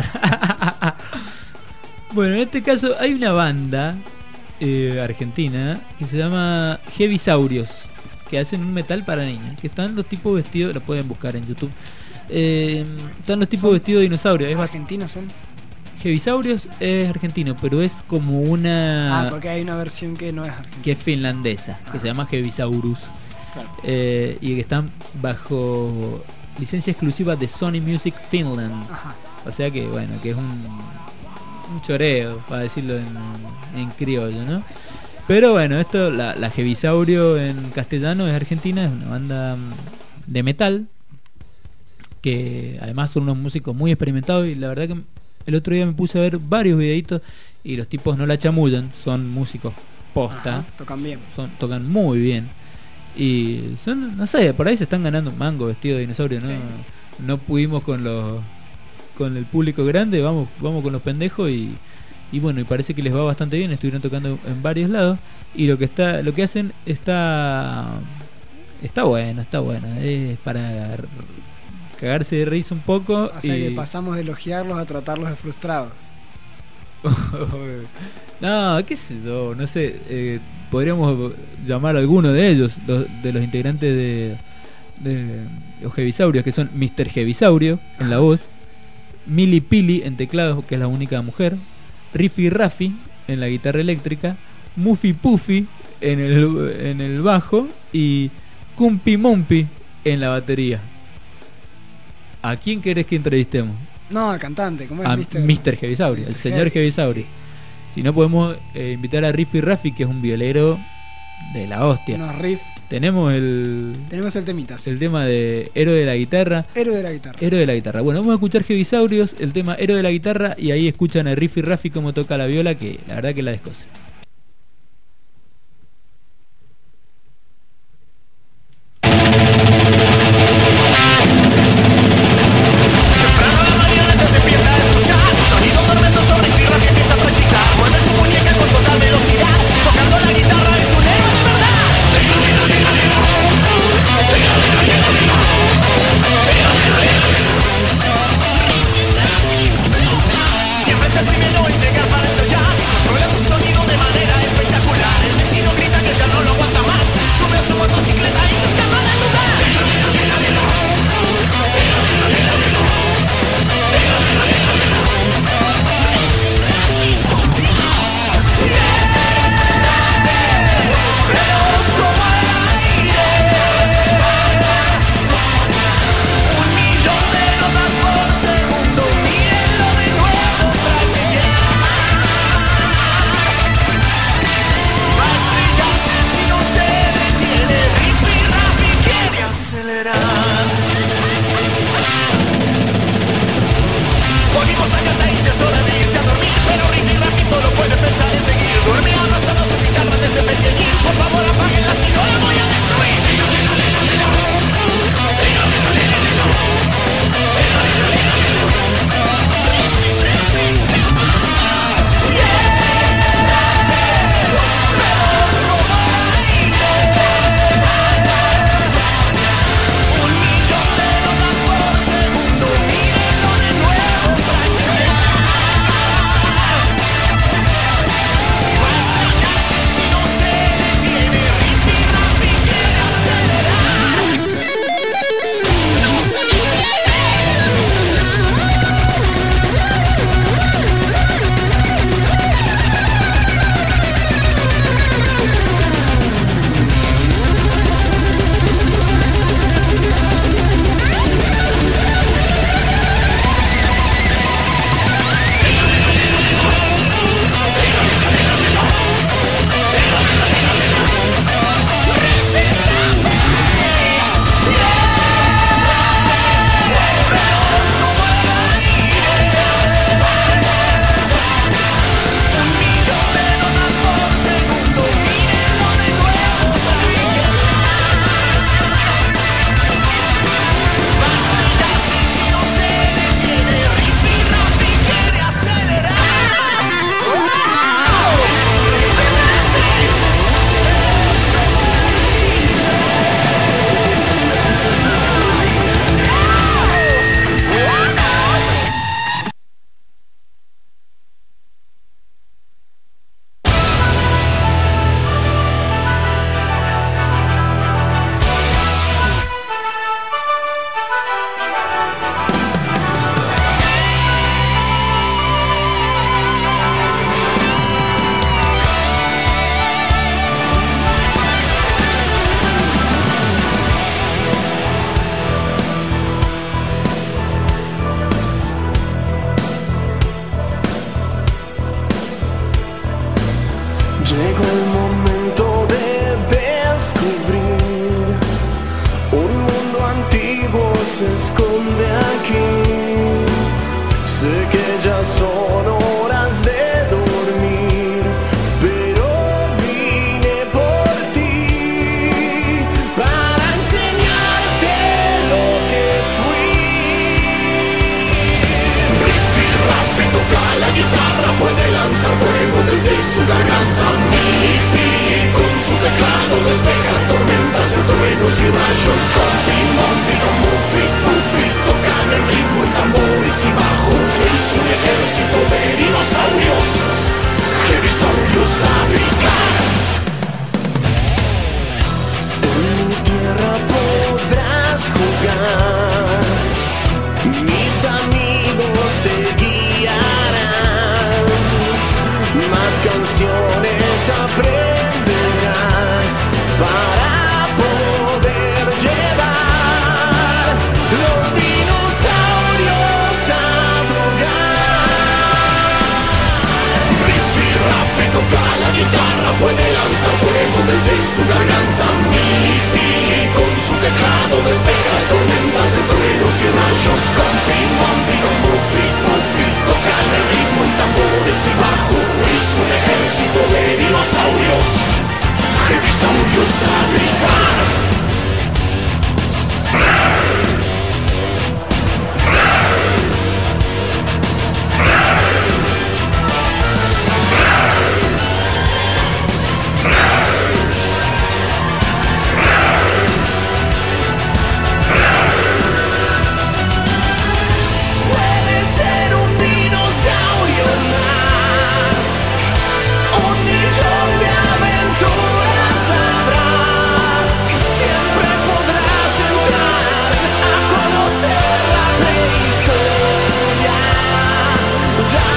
C: Bueno, en este caso hay una banda eh, argentina que se llama Heavisaurios, que hacen un metal para niños, que están los tipos vestidos, lo pueden buscar en YouTube. Eh, están los tipos
D: Son-
C: vestidos de dinosaurios. Es bastante-
D: Argentinos son.
C: Heavisaurios es argentino, pero es como una
D: Ah, porque hay una versión que no es argentina.
C: que es finlandesa, que se llama Heavisaurus.
D: Claro.
C: Eh, y que están bajo licencia exclusiva de Sony Music Finland.
D: Ajá.
C: O sea que bueno, que es un, un choreo, para decirlo en, en criollo, ¿no? Pero bueno, esto, la, la Heavisaurio en castellano es argentina, es una banda mm, de metal, que además son unos músicos muy experimentados y la verdad que el otro día me puse a ver varios videitos y los tipos no la chamullan, son músicos posta,
D: Ajá, tocan bien.
C: son, tocan muy bien. Y son, no sé, por ahí se están ganando un mango vestido de dinosaurio, ¿no?
D: Sí.
C: No pudimos con los con el público grande, vamos, vamos con los pendejos y, y bueno, y parece que les va bastante bien, estuvieron tocando en varios lados y lo que está, lo que hacen está está bueno, está bueno, es para r- cagarse de risa un poco.
D: O sea
C: y...
D: que pasamos de elogiarlos a tratarlos de frustrados.
C: No, qué sé yo, no sé, eh, podríamos llamar a alguno de ellos, los, de los integrantes de, de los Heavisaurios, que son mister Heavisaurio en la voz, Mili Pili en teclados, que es la única mujer, Riffy Raffy en la guitarra eléctrica, Muffy Puffy en el, en el bajo y Kumpi Mumpi en la batería. ¿A quién querés que entrevistemos?
D: No, al cantante, ¿cómo es?
C: A
D: mister
C: mister Heavisaurio, el
D: mister
C: señor
D: Heavy,
C: Heavisaurio.
D: sí.
C: Si no, podemos eh, invitar a Riffy Raffy, que es un violero de la hostia.
D: Unos riff.
C: Tenemos el,
D: Tenemos el temita. sí.
C: el tema de Héroe de la Guitarra.
D: Héroe de la guitarra.
C: Héroe de la Guitarra. Bueno, vamos a escuchar Heavisaurios, el tema Héroe de la Guitarra, y ahí escuchan a Riffy Raffy cómo toca la viola, que la verdad que la descoce.
K: Temprano a la mañana ya se empieza a escuchar sonido tormentoso, Riffy Raffy empieza a practicar. Mueve su muñeca con total velocidad, tocando la guitarra es un héroe de verdad. Siempre es el primero en llegar para ensayar, controla su sonido de
J: Llegó el momento de descubrir un mundo antiguo se esconde aquí. Sé que ya son horas de dormir, pero vine por ti para enseñarte lo que fui. Riffy Raffy toca la guitarra, puede lanzar fuego desde su garganta. Mili Pili con su teclado despeja tormentas de truenos y rayos. Humpy Mumpy con Muffy Puffy tocan el ritmo en tambores y bajo. Es un ejército de dinosaurios, heavisaurios a brincar. En mi tierra podrás jugar, mis amigos te guiarán, más canciones aprenderás para poder llevar los dinosaurios a drogar. Riffy Raffy toca la guitarra, puede lanzar fuego desde su garganta. Mili Pili con su teclado despeja tormentas de truenos y rayos. Humpy Mumpy con Muffy Puffy tocan el ritmo en tambores y bajo. Es un ejército de dinosaurios, heavisaurios a gritar. Puede ser un dinosaurio más, un millón de aventuras habrá. Siempre podrás entrar a conocer la prehistoria. Ya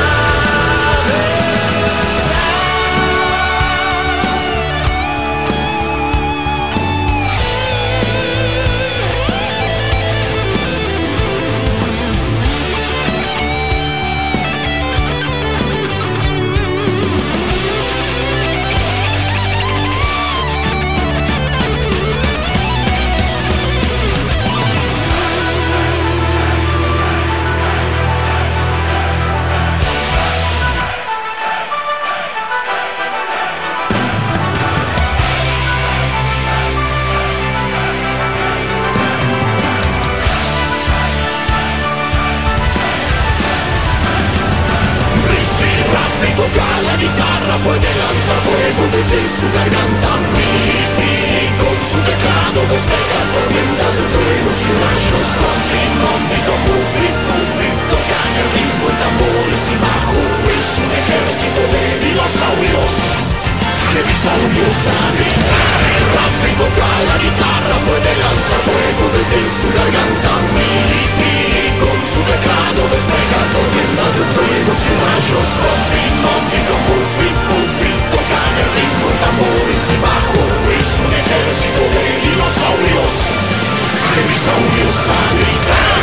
J: toca la guitarra, puede lanzar fuego desde su garganta. Mili Pili con su teclado despeja tormentas de truenos y rayos. Humpy Mumpy con Muffy Puffy tocan el ritmo en tambores y bajo. Es un ejército de dinosaurios, heavisaurios a gritar. Raffy toca la guitarra, puede lanzar fuego desde su garganta. Mili Pili con su teclado despeja tormentas de truenos y rayos. Humpy Mumpy con Muffy Puffy tocan el ritmo en tambores y bajo. Es un ejército de dinosaurios, heavisaurios a gritar.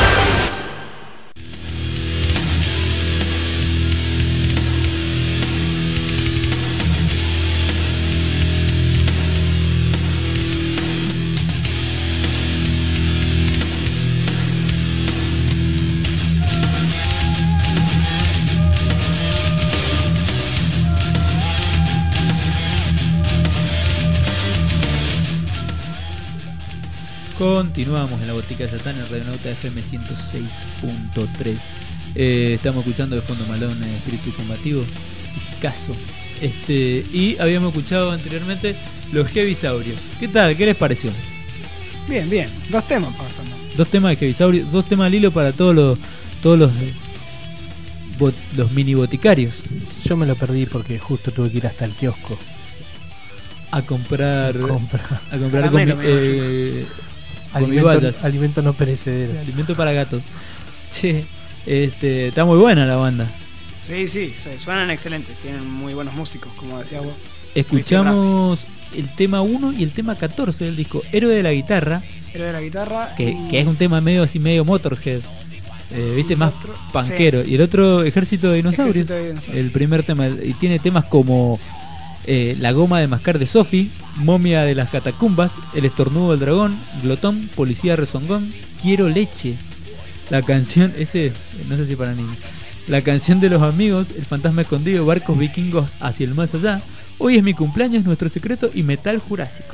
C: Continuamos en la Botica de Satán en Radionauta F M ciento seis punto tres. Eh, estamos escuchando de fondo Malón, eh, Espíritu Combativo, discazo. Este, y habíamos escuchado anteriormente los Heavisaurios. ¿Qué tal? ¿Qué les pareció?
D: Bien, bien. Dos temas pasando.
C: Dos temas de Heavisaurios, dos temas al hilo para todos los todos los, bot, los mini boticarios.
B: Yo me lo perdí porque justo tuve que ir hasta el kiosco
C: a comprar
B: a comprar,
C: a comprar comi, eh,
B: alimento, alimento no perecedero,
C: alimento para gatos. Che, este, está muy buena la banda.
D: Sí, sí, suenan excelentes, tienen muy buenos músicos, como decía vos.
C: Escuchamos el tema uno y el tema catorce del disco, Héroe de la Guitarra.
D: Héroe de la Guitarra.
C: Que,
D: y...
C: que es un tema medio así, medio Motorhead. Eh, ¿Viste?
D: Y
C: más
D: otro,
C: punkero. Sí. Y el otro, Ejército de Dinosaurios. Ejército de Dinosaurios. El primer tema. Y tiene temas como eh, La goma de mascar de Sophie, Momia de las catacumbas, El estornudo del dragón, Glotón, Policía rezongón, Quiero leche. La canción, ese, no sé si para niños. La canción de los amigos, El fantasma escondido, Barcos vikingos hacia el más allá, Hoy es mi cumpleaños, Nuestro secreto y Metal jurásico.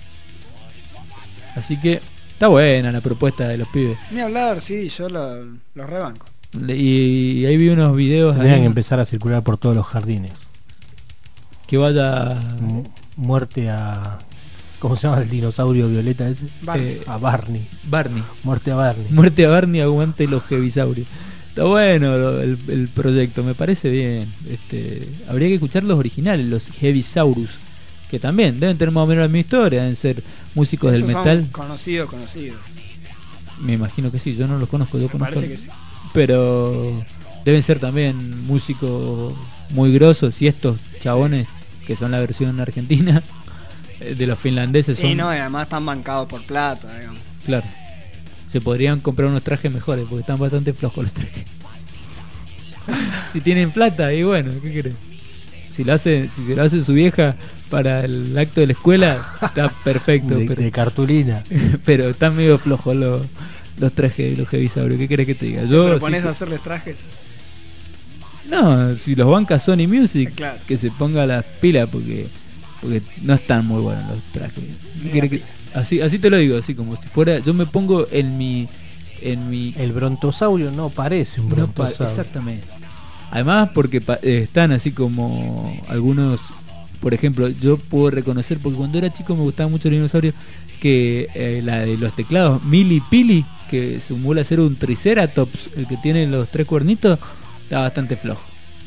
C: Así que está buena la propuesta de los pibes.
D: Ni hablar, sí, yo lo, lo rebanco.
C: Y, y ahí vi unos videos.
B: Tendrían
C: ahí
B: que empezar a circular por todos los jardines.
C: Que vaya
B: Mu- muerte a... ¿Cómo se llama el dinosaurio violeta ese?
D: Barney.
B: Eh, a Barney.
C: Barney.
B: Muerte a Barney.
C: Muerte a Barney, aguante los heavisaurios. Está bueno lo- el, el proyecto, me parece bien. Este, habría que escuchar los originales, los Heavisaurus, que también deben tener más o menos la misma historia, deben ser músicos
D: Esos
C: del
D: son
C: metal.
D: conocidos, conocidos.
C: Me imagino que sí, yo no los conozco, yo
D: Me
C: conozco.
D: parece que sí.
C: Pero deben ser también músicos muy grosos, y estos chabones que son la versión argentina eh, de los finlandeses
D: Sí,
C: son,
D: no, y además están bancados por plata, digamos.
C: claro, se podrían comprar unos trajes mejores porque están bastante flojos los trajes. Si tienen plata, y bueno, ¿qué querés? Si lo hace, si se lo hace su vieja para el acto de la escuela, está perfecto.
B: De,
C: pero,
B: de cartulina.
C: pero están medio flojos los, los trajes de los heavisaurios. ¿Qué querés que te diga?
D: ¿Te
C: Yo
D: propones
C: sí que-
D: a hacerles trajes?
C: No, si los banca Sony Music,
D: Claro.
C: que se ponga las pilas porque porque no están muy buenos los trajes. ¿Qué querés que- así así te lo digo, así como si fuera, yo me pongo en mi en mi
B: El brontosaurio no parece un
C: no pa-
B: brontosaurio.
C: exactamente. Además porque pa- eh, están así como algunos, por ejemplo, yo puedo reconocer porque cuando era chico me gustaban mucho los dinosaurios, que eh, la de los teclados Mili Pili, que simula ser un Triceratops, el que tiene los tres cuernitos, está bastante flojo.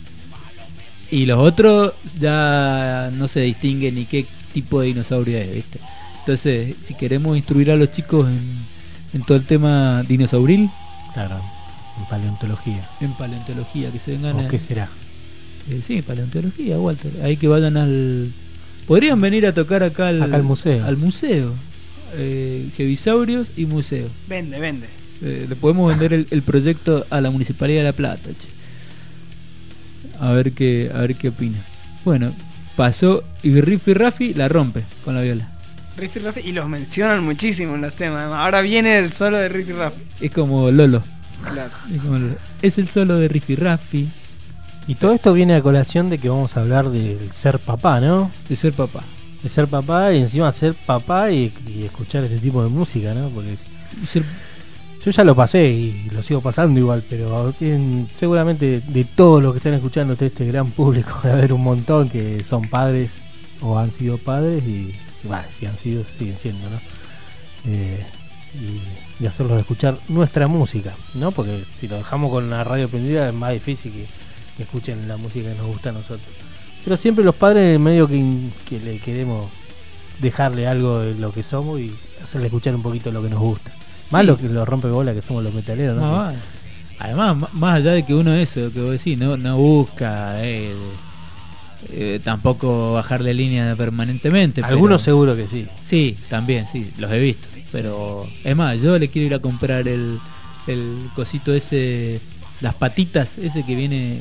C: Y los otros ya no se distingue ni qué tipo de dinosaurio es, ¿viste? Entonces, si queremos instruir a los chicos en, en todo el tema dinosauril,
B: Claro, en paleontología.
C: en paleontología, que se vengan
B: ¿O
C: a...
B: qué será?
C: Eh, sí, paleontología, Walter. Ahí que vayan al... Podrían venir a tocar acá al,
B: Acá al museo.
C: Al museo. Eh, Heavisaurios y museo.
D: Vende, vende.
C: Eh, le podemos vender el, el proyecto a la Municipalidad de La Plata, che. A ver qué, a ver qué opina. Bueno, pasó y Riffy Raffy la rompe con la viola.
D: Riffy Raffy, y los mencionan muchísimo en los temas. Además, ahora viene el solo de Riffy Raffy.
C: Es como Lolo.
D: Claro.
C: Es, como Lolo. Es el solo de Riffy Raffy,
B: Y todo esto viene a colación de que vamos a hablar del ser papá, ¿no?
C: de ser papá.
B: De ser papá y encima ser papá y, y escuchar este tipo de música, ¿no? Porque
C: Ser-
B: yo ya lo pasé y lo sigo pasando igual, pero tienen- seguramente de todos los que están escuchando de este gran público debe haber un montón que son padres o han sido padres y, bueno, si han sido, siguen siendo, ¿no? Eh, y, y hacerlos escuchar nuestra música, ¿no? Porque si lo dejamos con la radio prendida es más difícil que, que escuchen la música que nos gusta a nosotros. Pero siempre los padres medio que, que le queremos dejarle algo de lo que somos y hacerle escuchar un poquito lo que nos gusta. Más
C: Sí.
B: lo que lo rompe bola que somos los metaleros, ¿no?
C: Más vale. Además, ma- más allá de que uno eso, que vos decís, no, no busca eh, eh, tampoco bajarle línea permanentemente.
B: Algunos
C: pero-
B: seguro que sí.
C: Sí, también, sí, los he visto. Pero es más, yo le quiero ir a comprar el, el cosito ese, las patitas, ese que viene,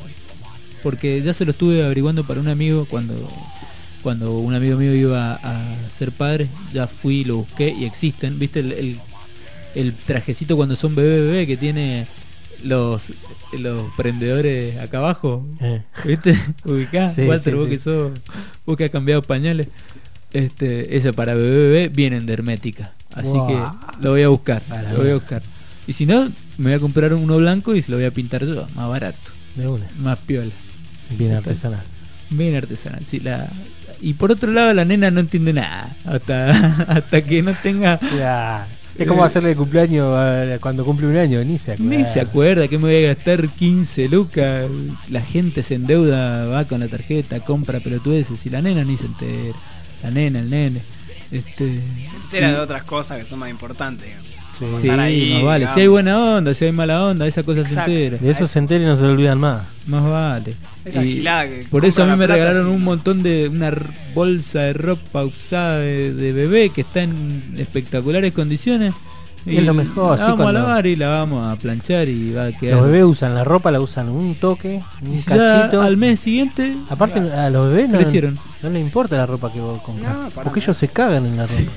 C: porque ya se lo estuve averiguando para un amigo cuando cuando un amigo mío iba a ser padre, ya fui, lo busqué y existen, viste el, el, el trajecito cuando son bebé bebé que tiene los los prendedores acá abajo,
B: Eh.
C: ¿viste? Ubicá,
B: Sí,
C: Walter,
B: sí,
C: vos
B: sí.
C: que sos, vos que has cambiado pañales. Este, ese para bebé bebé vienen de hermética. Así
B: Wow.
C: que lo voy a buscar,
B: A la
C: lo voy a
B: mierda.
C: buscar. Y si no, me voy a comprar uno blanco y se lo voy a pintar yo, más barato,
B: De una.
C: más piola.
B: Bien
C: Está-
B: artesanal.
C: Bien artesanal, sí, la... Y por otro lado la nena no entiende nada. Hasta, hasta que no tenga...
B: Ya. Es como hacerle el cumpleaños a- cuando cumple un año, ni se acuerda.
C: Ni se acuerda que me voy a gastar quince lucas. La gente se endeuda, va con la tarjeta, compra pelotudeces. Y la nena ni se entera. La nena, el nene. Este,
D: Se entera de otras cosas que son más importantes. digamos.
B: Sí.
C: sí,
D: estar ahí,
C: más vale.
D: digamos.
C: Si hay buena onda, si hay mala onda, esa cosa
D: Exacto.
C: se entera.
B: De eso se entera y no se lo olvidan más.
C: Más vale.
D: Esa
C: Y
D: gilada que
C: por eso a mí
D: compra
C: me
D: la plata,
C: regalaron
D: sí.
C: un montón de una r- bolsa de ropa usada de, de bebé que está en espectaculares condiciones. Y
B: es lo mejor.
C: La
B: sí,
C: vamos
B: cuando
C: a lavar y la vamos a planchar y va a quedar.
B: los bebés usan la ropa, la usan un toque, un
C: Y si ya
B: cachito.
C: al mes siguiente.
B: Aparte a los bebés no,
C: crecieron.
B: no les importa la ropa que vos compras.
D: No, para
B: porque
D: nada.
B: ellos se cagan en la ropa.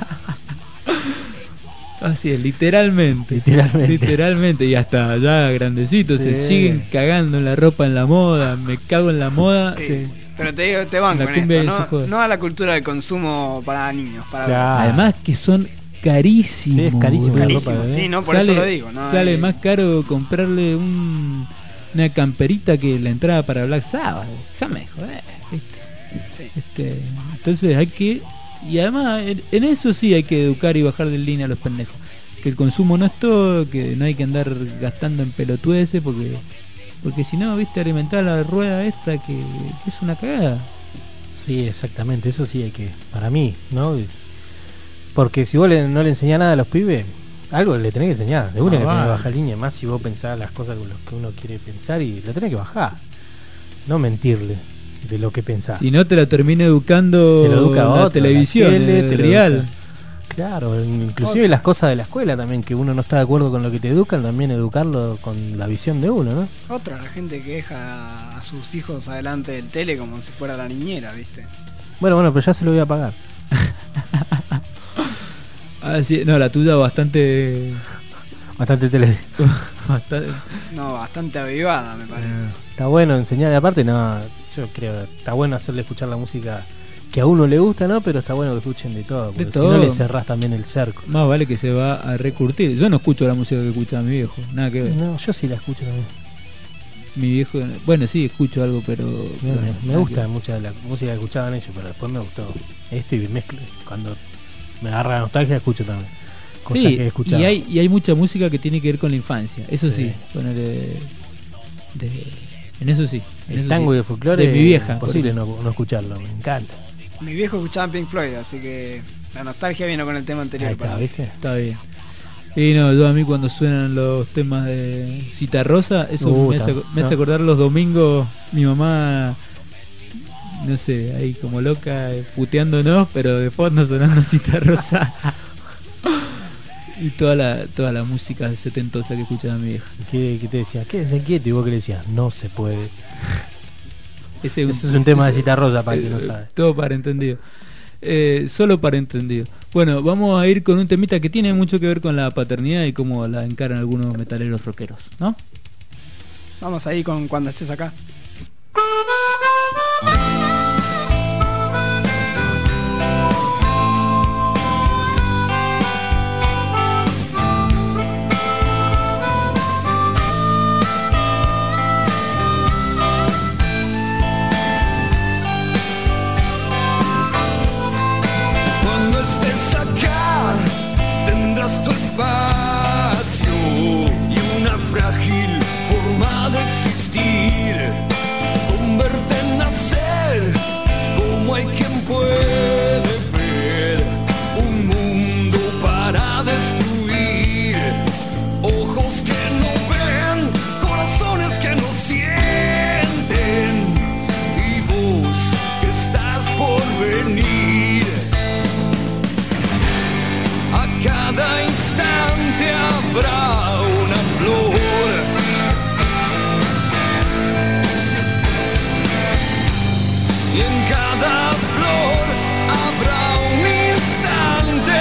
C: Así es, literalmente.
B: Literalmente.
C: Literalmente. Y hasta ya grandecitos
B: Sí.
C: se siguen cagando en la ropa, en la moda. Me cago en la moda.
D: Sí.
B: Sí.
D: Pero te digo, te banco
C: La
D: en
C: cumbia
D: esto,
C: y se
D: ¿no?
C: joda.
D: No a la cultura del consumo para niños, para
B: Claro.
C: Además que son carísimos.
B: Sí, es carísimo la
C: boludo.
B: ropa de
D: carísimos.
B: bebé.
D: Sí, no, por
C: sale,
D: eso lo digo. ¿no?
C: sale
D: Hay-
C: más caro comprarle un, una camperita que la entrada para Black Sabbath. Déjame joder. ¿viste?
D: Sí.
C: Este, entonces hay que. Y además, en, en eso sí hay que educar y bajar de línea a los pendejos. Que el consumo no es todo, que no hay que andar gastando en pelotudeces porque. Porque si no, viste, alimentar la rueda esta que, que es una cagada.
B: Sí, exactamente, eso sí hay que, para mí, ¿no? Porque si vos le- no le enseñás nada a los pibes, algo le tenés que enseñar, de una
C: Ah,
B: que tenés
C: vale.
B: que bajar línea, más si vos pensás las cosas con las que uno quiere pensar y lo tenés que bajar, no mentirle de lo que pensás.
C: Si no te la termina educando
B: Te lo educa
C: la
B: otro,
C: televisión,
B: la tele,
C: el
B: te lo
C: real.
B: educa. Claro, inclusive las cosas de la escuela también, que uno no está de acuerdo con lo que te educan, también educarlo con la visión de uno, ¿no?
D: Otra, la gente que deja a sus hijos adelante del tele como si fuera la niñera, ¿viste?
B: Bueno, bueno, pero ya se lo voy a pagar.
C: Ah, sí, no, la tuya bastante.
B: Bastante tele.
C: bastante-
D: No, bastante avivada, me parece.
B: Está bueno enseñar, y aparte no, yo creo, está bueno hacerle escuchar la música que a uno le gusta, ¿no? Pero está bueno que escuchen de todo, porque
C: De
B: si
C: todo.
B: no le cerrás también el cerco.
C: Más vale que se va a recurtir. Yo no escucho la música que escucha mi viejo, nada que ver.
B: No, yo sí la escucho también.
C: Mi viejo, bueno, sí, escucho algo, pero.
B: Me,
C: bueno,
B: me- me
C: nada
B: gusta
C: que-
B: mucha de la música que escuchaban ellos, pero después me gustó esto y mezclo. Cuando me agarra la nostalgia escucho también. Cosas
C: Sí,
B: que escuchaba.
C: y hay, y hay mucha música que tiene que ver con la infancia, eso sí,
B: Sí.
C: ponele de, en eso sí. en
B: El
C: eso
B: tango
C: sí.
B: y el folclore
C: de mi vieja.
B: es imposible no, no escucharlo, me encanta.
D: Mi viejo escuchaba Pink Floyd, así que la nostalgia vino con el tema anterior.
B: Ahí está,
D: para mí.
B: ¿viste?
C: Está bien. Y no, yo a mí cuando suenan los temas de Cita Rosa, eso
B: Uh,
C: me, hace,
B: está-
C: me hace
B: no.
C: acordar los domingos, mi mamá, no sé, ahí como loca, eh, puteándonos, pero de fondo sonando Cita Rosa. Y toda la toda la música setentosa que escuchaba mi vieja.
B: ¿Qué, qué te decía? Quédese quieto, y vos que le decías, no se puede.
C: Ese
B: Eso es un tema de
C: ese-
B: Cita Rosa para el que no
C: eh,
B: sabe.
C: Todo para entendido. Eh, solo para entendido. Bueno, vamos a ir con un temita que tiene mucho que ver con la paternidad y cómo la encaran algunos metaleros rockeros, ¿no?
D: Vamos ahí con cuando estés acá.
J: Cuando estés acá, tendrás tu espacio y una frágil forma de existir. Con verte nacer, como hay quien puede ver un mundo para destruir. Ojos que no ven, corazones que no sienten, y vos que estás por venir. A cada instante habrá una flor. Y en cada flor habrá un instante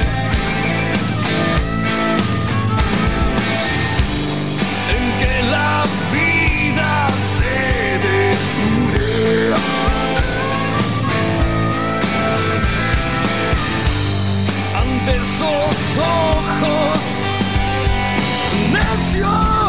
J: en que la vida se desnude. Ante esos ojos necios,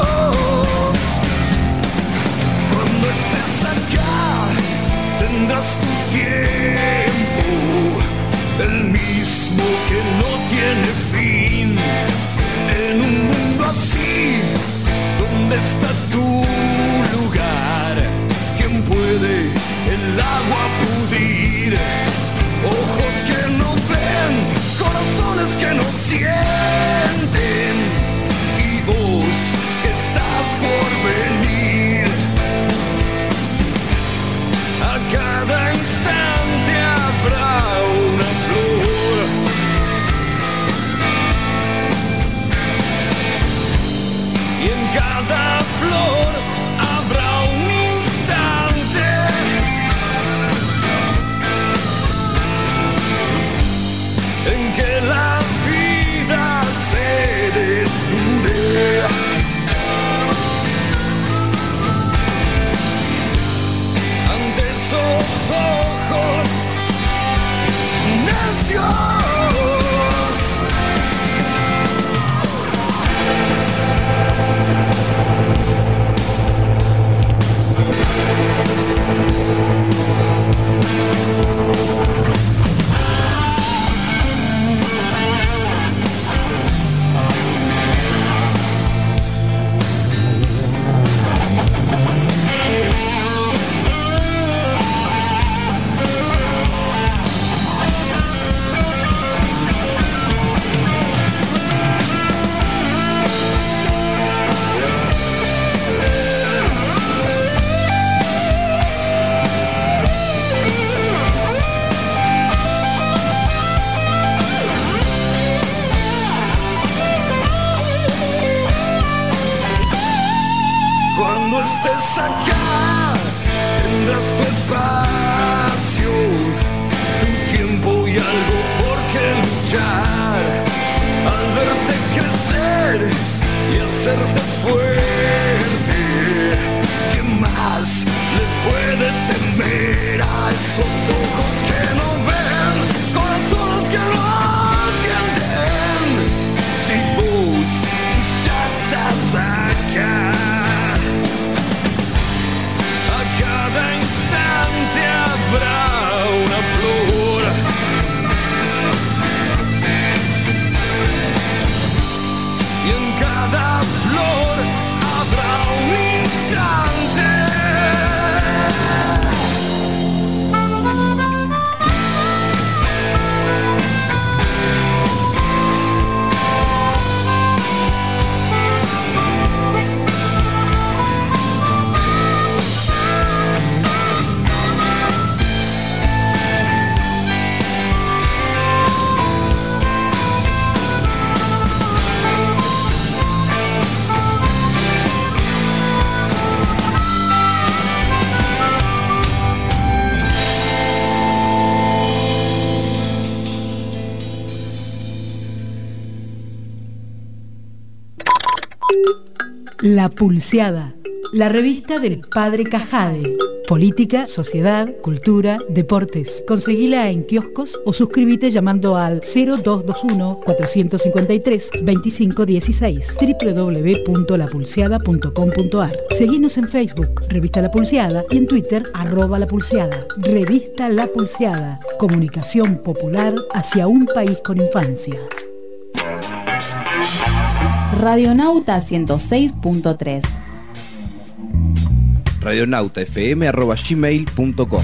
J: cuando estés acá tendrás tu tiempo, el mismo que no tiene fin. En un mundo así, ¿dónde está tu lugar? ¿Quién puede el agua pudrir? Ojos que no ven, corazones que no sienten, y vos que estás por venir. A cada instante habrá una flor. luchar, al verte crecer y hacerte fuerte. ¿Qué más le puede temer a esos ojos que no ven, corazones que no sienten? Si vos ya estás acá, a cada instante habrá una flor. Y en cada flor habrá un instante.
L: La Pulseada, la revista del Padre Cajade. Política, sociedad, cultura, deportes. Conseguila en kioscos o suscríbete llamando al cero dos dos uno, cuatro cinco tres, dos cinco uno seis, doble u doble u doble u punto la pulseada punto com punto a r. Seguinos en Facebook, Revista La Pulseada, y en Twitter, arroba La Pulseada. Revista La Pulseada, comunicación popular hacia un país con infancia.
M: Radionauta ciento seis punto tres.
G: radionautafm arroba gmail punto com.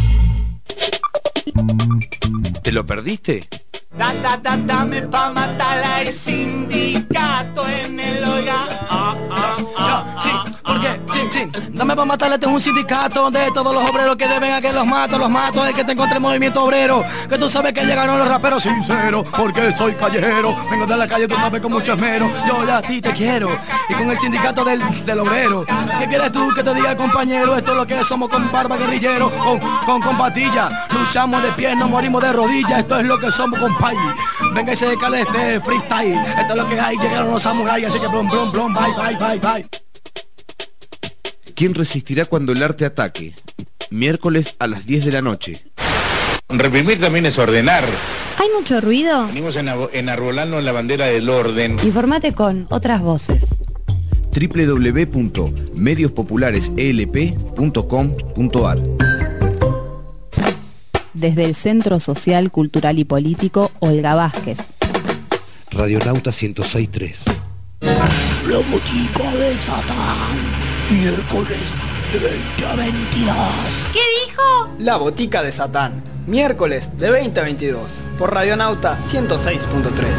G: ¿Te lo perdiste?
K: Da, da, da, dame pa' matarla el sindicato en el Olga. Ah, ah, ah,
N: sí, porque, chin, chin, dame pa' matarla, este es un sindicato de todos los obreros que deben a que los mato, los mato, el que te encontré en movimiento obrero, que tú sabes que llegaron los raperos sinceros, porque soy callejero, vengo de la calle, tú sabes, con mucho esmero, yo ya a ti te quiero, y con el sindicato del, del obrero, ¿qué quieres tú que te diga, compañero? Esto es lo que somos, con barba guerrillero, con, con, con patilla, luchamos de pies, no morimos de rodillas, esto es lo que somos, compadre. Venga y se cale este freestyle. Esto es lo que hay, llegaron los samuráis, así que blom, blom, blom, bye, bye, bye, bye.
G: ¿Quién resistirá cuando el arte ataque? Miércoles a las diez de la noche.
O: Reprimir también es ordenar.
P: ¿Hay mucho ruido?
O: Venimos en enarbolando la bandera del orden.
P: Informate con otras voces.
G: doble u doble u doble u punto medios populares e l p punto com punto a r.
M: Desde el Centro Social, Cultural y Político Olga Vázquez.
Q: Radionauta ciento seis punto tres.
J: La botica de Satán, miércoles de veinte a veintidós.
P: ¿Qué dijo?
D: La botica de Satán, miércoles de veinte a veintidós, por Radionauta ciento seis punto tres.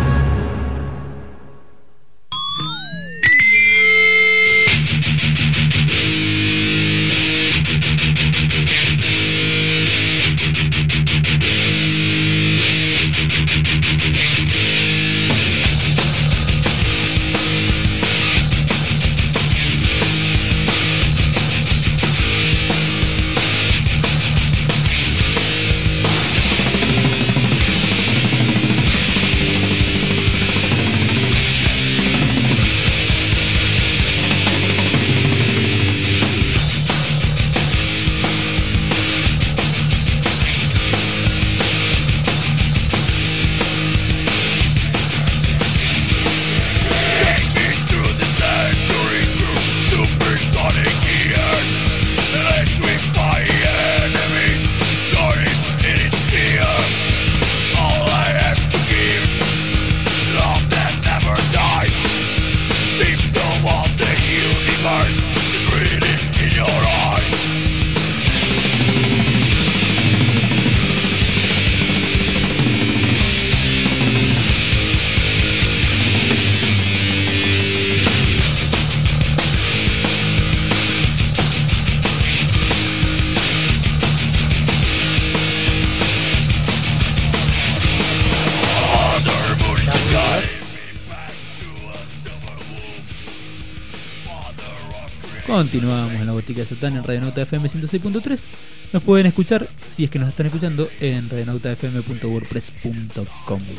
C: Continuamos en la botica de Satán en Radionauta F M ciento seis punto tres. Nos pueden escuchar, si es que nos están escuchando, en radionauta f m punto wordpress punto com.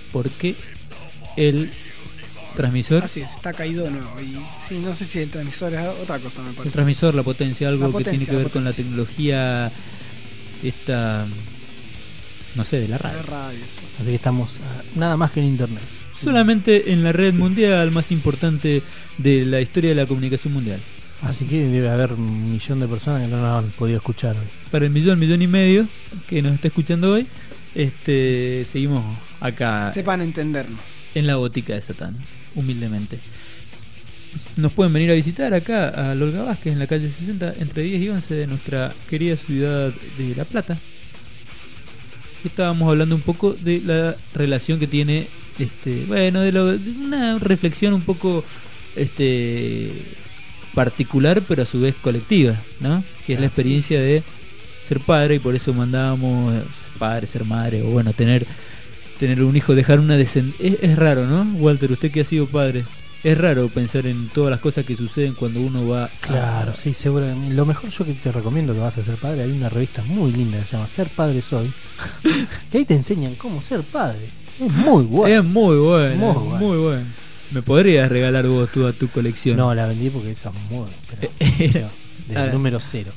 C: porque el transmisor,
D: Así es, está caído de nuevo. Y sí, no sé si el transmisor es otra cosa, me parece.
C: el transmisor, la potencia, algo
D: La
C: que
D: potencia,
C: tiene que
D: la
C: ver con la tecnología esta, no sé, de la radio.
D: La radio, eso.
B: Así que estamos a- nada más que en internet.
C: Solamente en la red mundial más importante de la historia de la comunicación mundial.
B: Así que debe haber un millón de personas que no nos han podido escuchar hoy.
C: Para el millón, millón y medio que nos está escuchando hoy, este, seguimos acá
D: Sepan entendernos.
C: en la botica de Satán, humildemente. Nos pueden venir a visitar acá a Olga Vázquez en la calle sesenta entre diez y once de nuestra querida ciudad de La Plata. Estábamos hablando un poco de la relación que tiene, este, bueno, de, lo, de una reflexión un poco este particular, pero a su vez colectiva, ¿no? Que es la experiencia de ser padre, y por eso mandábamos ser padre, ser madre, o bueno, tener tener un hijo, dejar una descendencia. Es, es raro, ¿no? Walter, usted que ha sido padre, es raro pensar en todas las cosas que suceden cuando uno va a...
B: Claro, sí, seguro. Lo mejor yo que te recomiendo que vas a ser padre, hay una revista muy linda que se llama Ser Padre Soy, que ahí te enseñan cómo ser padre. Es muy bueno.
C: Es muy bueno,
B: Muy
C: muy
B: bueno.
C: bueno. Muy bueno. ¿Me podrías regalar vos tú a tu colección?
B: No, la vendí porque esa es muy... pero-
C: Era-
B: desde
C: a
B: el
C: ver.
B: número cero.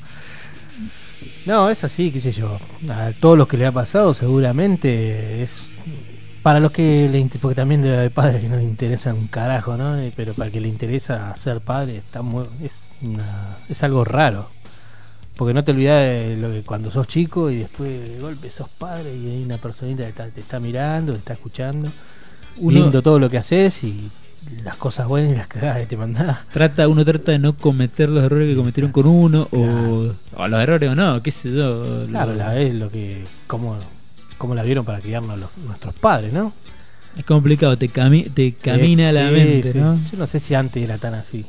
B: No, es así, qué sé yo. A todos los que le ha pasado seguramente es... Para los que le inter- porque también debe haber padres que no le interesan un carajo, ¿no? Eh, Pero para el que le interesa ser padre está muy, es una, es algo raro. Porque no te olvidas de lo que cuando sos chico y después de golpe sos padre y hay una personita que está- te está mirando, te está escuchando,
C: Uno-
B: viendo todo lo que haces y las cosas buenas y las cagadas que te mandás.
C: Trata, uno trata de no cometer los errores que cometieron con uno, o, o los errores o no, qué sé yo.
B: Claro,
C: lo-
B: la vez lo que cómo, cómo la vieron para criarnos los- nuestros padres, ¿no?
C: Es complicado, te, cami- te camina
B: Sí,
C: la
B: sí,
C: mente,
B: sí.
C: ¿no?
B: Yo no sé si antes era tan así.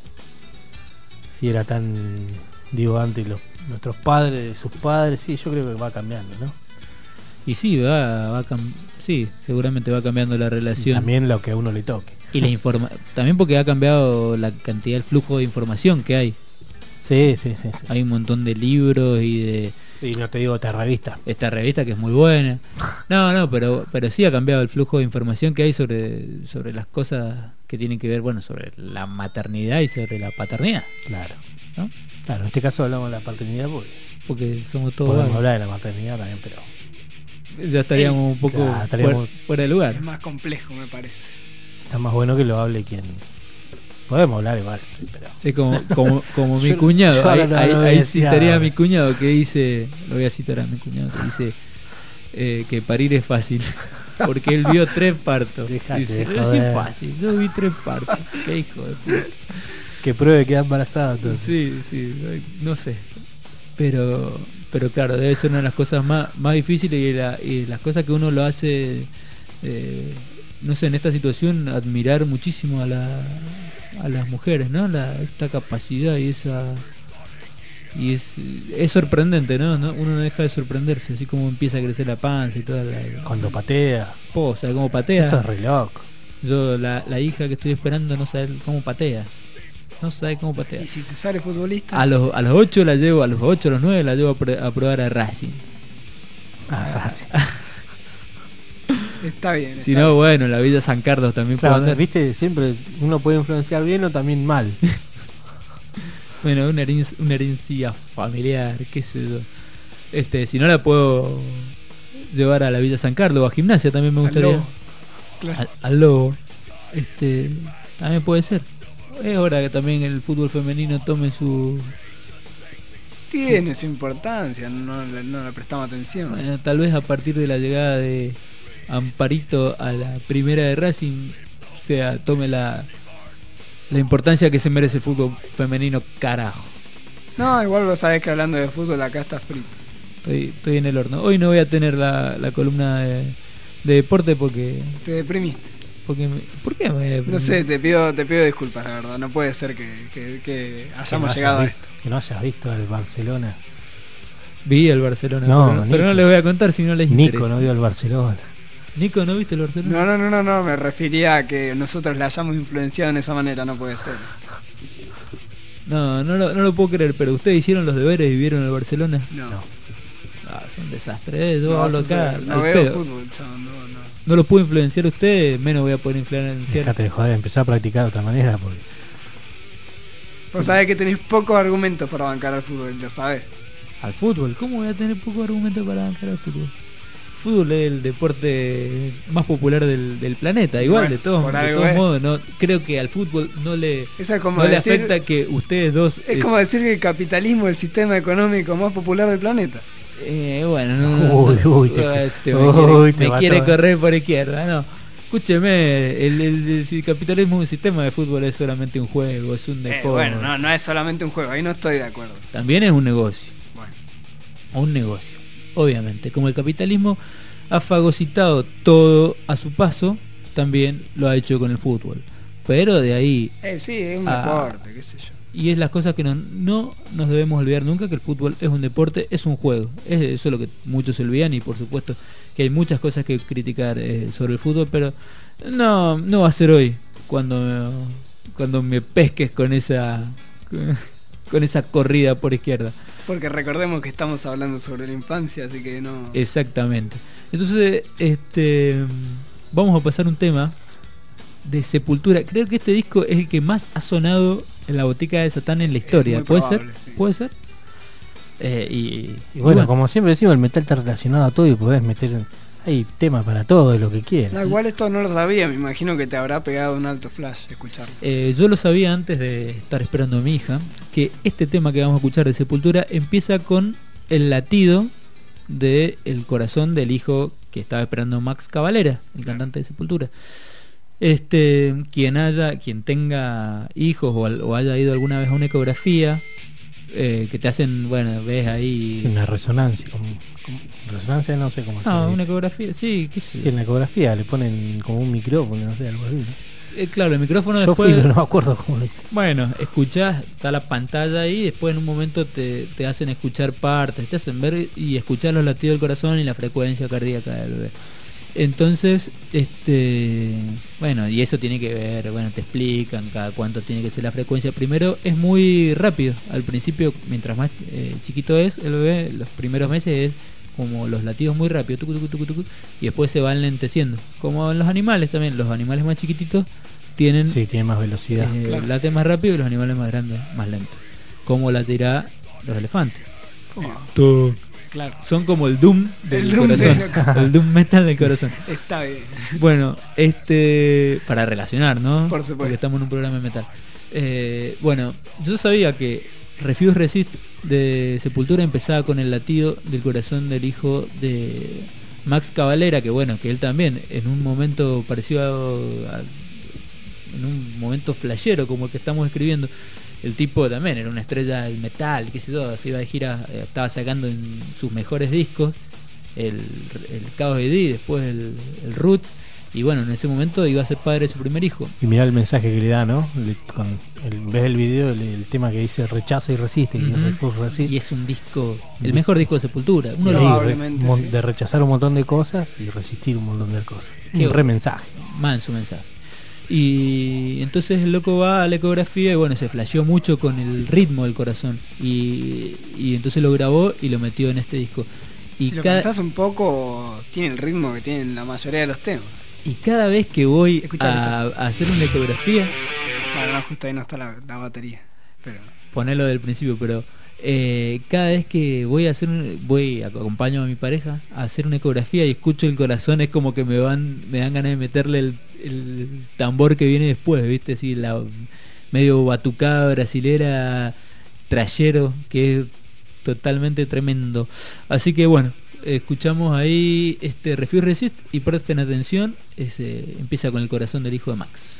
B: Si era tan, digo, antes los, nuestros padres, de sus padres, sí, yo creo que va cambiando, ¿no?
C: Y sí, va, va a cam- sí, seguramente va cambiando la
B: Y
C: relación.
B: también lo que a uno le toque.
C: Y la informa también porque ha cambiado la cantidad, el flujo de información que hay.
B: Sí, sí, sí, sí.
C: Hay un montón de libros y de
B: Y no te digo esta revista.
C: esta revista que es muy buena. No, no, pero pero sí ha cambiado el flujo de información que hay sobre sobre las cosas que tienen que ver, bueno, sobre la maternidad y sobre la paternidad.
B: Claro.
C: ¿No?
B: Claro, en este caso hablamos de la paternidad porque
C: Porque somos todos
B: podemos
C: vagos.
B: hablar de la maternidad también, pero
C: Ya estaríamos un poco
B: Ya, estaríamos-
C: fuera, fuera de lugar.
D: Es más complejo, me parece.
B: está más bueno que lo hable quien... Podemos hablar igual, sí, pero...
C: Es como, como, como mi
B: Yo-
C: cuñado,
B: yo
C: ahí,
B: ahora no
C: ahí-
B: lo voy a
C: ahí
B: decir
C: citaría a
B: ahora.
C: mi cuñado que dice, lo voy a citar a mi cuñado que dice eh, que parir es fácil, porque él vio tres partos.
B: Dejate
C: Dice,
B: de
C: "Pero sí
B: joder".
C: es fácil, yo vi tres partos. Qué hijo de puta.
B: Que pruebe que está embarazada, entonces.
C: Sí, sí, ay, no sé. Pero pero claro, debe ser una de las cosas más, más difíciles y, la- y las cosas que uno lo hace, eh, no sé, en esta situación admirar muchísimo a la a las mujeres, ¿no? La, esta capacidad y esa y es, es sorprendente, ¿no? ¿no? Uno no deja de sorprenderse, así como empieza a crecer la panza y toda la...
B: Cuando patea.
C: Po, o sea, como patea.
B: Eso es re loco.
C: Yo, la, la hija que estoy esperando no sabe cómo patea. No sabe cómo patea.
D: Y si te sale futbolista,
C: A los, a los ocho la llevo, a los ocho, a los nueve la llevo a, pr- a probar a Racing.
B: Ah, sí.
D: está bien.
C: Si
D: está
C: no,
D: bien.
C: bueno, la Villa San Carlos también
B: Claro,
C: puede andar.
B: viste, siempre uno puede influenciar bien o también mal.
C: Bueno, una herencia, una herencia familiar, qué sé yo. Este, si no la puedo llevar a la Villa San Carlos o a gimnasia también me
D: Al
C: gustaría.
D: Lobo. Claro.
C: Al, al Lobo. Este, también puede ser. Es hora que también el fútbol femenino tome su...
D: Tiene su importancia, no, le- no le prestamos atención.
C: Bueno, tal vez a partir de la llegada de Amparito a la primera de Racing, sea, tome la, la importancia que se merece el fútbol femenino, carajo.
D: No, igual vos sabés que hablando de fútbol acá está frito.
C: Estoy, estoy en el horno. Hoy no voy a tener la, la columna de, de deporte porque...
D: Te deprimiste.
C: porque me- ¿Por qué me deprimí?
D: No sé, te pido, te pido disculpas, la verdad. No puede ser que, que- que
B: Que no
D: hayamos
B: hayas
D: llegado a
B: visto-
D: esto.
B: Que no hayas visto el Barcelona.
C: Vi el Barcelona,
B: No,
C: pero, no- pero
B: Nico.
C: no les voy a contar si no les
B: Nico
C: interesa.
B: no vio el Barcelona.
C: Nico, ¿no viste el Barcelona?
D: No, no, no, no, no, me refería a que nosotros la hayamos influenciado en esa manera, no puede ser.
C: No, no lo, no lo puedo creer, pero ustedes hicieron los deberes y vieron el Barcelona.
D: No.
B: No.
C: Ah, es un desastre, ¿eh? Yo
D: No,
C: hablo
D: eso
C: acá
D: se- no
C: al
D: veo
C: pedo.
D: fútbol, chabón, no, no.
C: no lo puedo influenciar a usted, menos voy a poder influenciar.
B: Dejate de joder, empezar a practicar de otra manera porque...
D: Vos sabés que tenéis pocos argumentos para bancar al fútbol, lo sabés.
C: ¿Al fútbol? ¿Cómo voy a tener pocos argumentos para bancar al fútbol? El fútbol es el deporte más popular del, del planeta, igual, bueno, de todos, de todos modos, no, creo que al fútbol no le,
D: es como
C: no
D: decir,
C: le afecta que ustedes dos...
D: Es eh, como decir que el capitalismo es el sistema económico más popular del planeta.
C: Eh, bueno, no,
B: uy,
C: no,
B: uy, te,
C: este,
B: uy,
C: me, quiere, me quiere correr por izquierda, no. Escúcheme, el, el, el capitalismo, un sistema de fútbol es solamente un juego, es un deporte.
D: Eh, bueno, no, no es solamente un juego, ahí no estoy de acuerdo.
C: También es un negocio.
D: Bueno.
C: Un negocio, obviamente. Como el capitalismo ha fagocitado todo a su paso, también lo ha hecho con el fútbol. Pero de ahí...
D: Eh, sí, es un a, deporte, qué sé yo.
C: Y es las cosas que no, no nos debemos olvidar nunca, que el fútbol es un deporte, es un juego. Es eso lo que muchos se olvidan, y por supuesto que hay muchas cosas que criticar eh, sobre el fútbol, pero no, no va a ser hoy cuando, cuando me pesques con esa, con esa corrida por izquierda.
D: Porque recordemos que estamos hablando sobre la infancia, así que no...
C: Exactamente. Entonces, este, vamos a pasar un tema de Sepultura. Creo que este disco es el que más ha sonado en la botica de Satán en la historia. ¿Puede probable, ser? Sí. ¿Puede ser? Eh, y,
B: y, bueno, bueno, como siempre decimos, el metal está relacionado a todo y podés meter... Hay temas para todo, lo que quieras.
D: No, igual esto no lo sabía, me imagino que te habrá pegado un alto flash escucharlo.
C: Eh, yo lo sabía antes de estar esperando a mi hija, que este tema que vamos a escuchar de Sepultura empieza con el latido del corazón del hijo que estaba esperando Max Cavalera, el cantante de Sepultura. Este, quien haya, quien tenga hijos o, al, o haya ido alguna vez a una ecografía, eh, que te hacen, bueno, ves ahí...
B: Sí, una resonancia, como, como, resonancia no sé cómo se
C: No,
B: dice.
C: una ecografía, sí, qué sé.
B: Sí, en la ecografía le ponen como un micrófono, no sé, algo así, ¿no?
C: Eh, claro, el micrófono
B: Yo
C: después...
B: fui, pero no me acuerdo cómo lo hice.
C: Bueno, escuchás, está la pantalla ahí, y después en un momento te, te hacen escuchar partes, te hacen ver y escuchar los latidos del corazón y la frecuencia cardíaca del bebé. Entonces, este, bueno, y eso tiene que ver, bueno, te explican cada cuánto tiene que ser la frecuencia. Primero es muy rápido, al principio, mientras más eh, chiquito es el bebé, los primeros meses es como los latidos muy rápidos, tucu, tucu, tucu, tucu, y después se van lenteciendo. Como en los animales también, los animales más chiquititos tienen,
B: sí, tienen más velocidad.
C: Eh,
B: claro.
C: Laten más rápido y los animales más grandes más lentos. Como latirá los elefantes.
D: Oh. Claro.
C: Son como el Doom del
D: el
C: corazón.
D: Doom
C: el Doom metal del corazón.
D: Está bien.
C: Bueno, este para relacionar, ¿no?
D: Por supuesto.
C: Porque estamos en un programa de metal. Eh, bueno, yo sabía que Refuse Resist de Sepultura empezaba con el latido del corazón del hijo de Max Cavalera, que bueno, que él también en un momento parecido a, a, en un momento flashero como el que estamos escribiendo. El tipo también era una estrella del metal, qué sé yo, se iba de gira, eh, estaba sacando en sus mejores discos el, el Chaos A D, después el, el Roots, y bueno, en ese momento iba a ser padre de su primer hijo.
B: Y mirá el mensaje que le da, ¿no? Le, con el, ves el video, el, el tema que dice rechaza y resiste,
C: Uh-huh.
B: y, resiste.
C: Y es un disco, el mejor disco de Sepultura, uno
B: de,
C: los
B: re, mon, sí. de rechazar un montón de cosas y resistir un montón de cosas. Qué un re mensaje.
C: Manso mensaje. Y entonces el loco va a la ecografía y bueno, se flasheó mucho con el ritmo del corazón y, y entonces lo grabó y lo metió en este disco. Y
D: si lo cada... pensás un poco, tiene el ritmo que tienen la mayoría de los temas.
C: Y cada vez que voy escuchá, a, escuchá. a hacer una ecografía...
D: Bueno, no, justo ahí no está la, la batería. Pero...
C: Ponelo del principio, pero eh, cada vez que voy a hacer un, voy acompaño a mi pareja a hacer una ecografía y escucho el corazón, es como que me van me dan ganas de meterle el, el tambor que viene después, ¿viste? Así la medio batucada brasilera trayero, que es totalmente tremendo. Así que bueno, escuchamos ahí este Refuse Resist y presten atención, ese, empieza con el corazón del hijo de Max.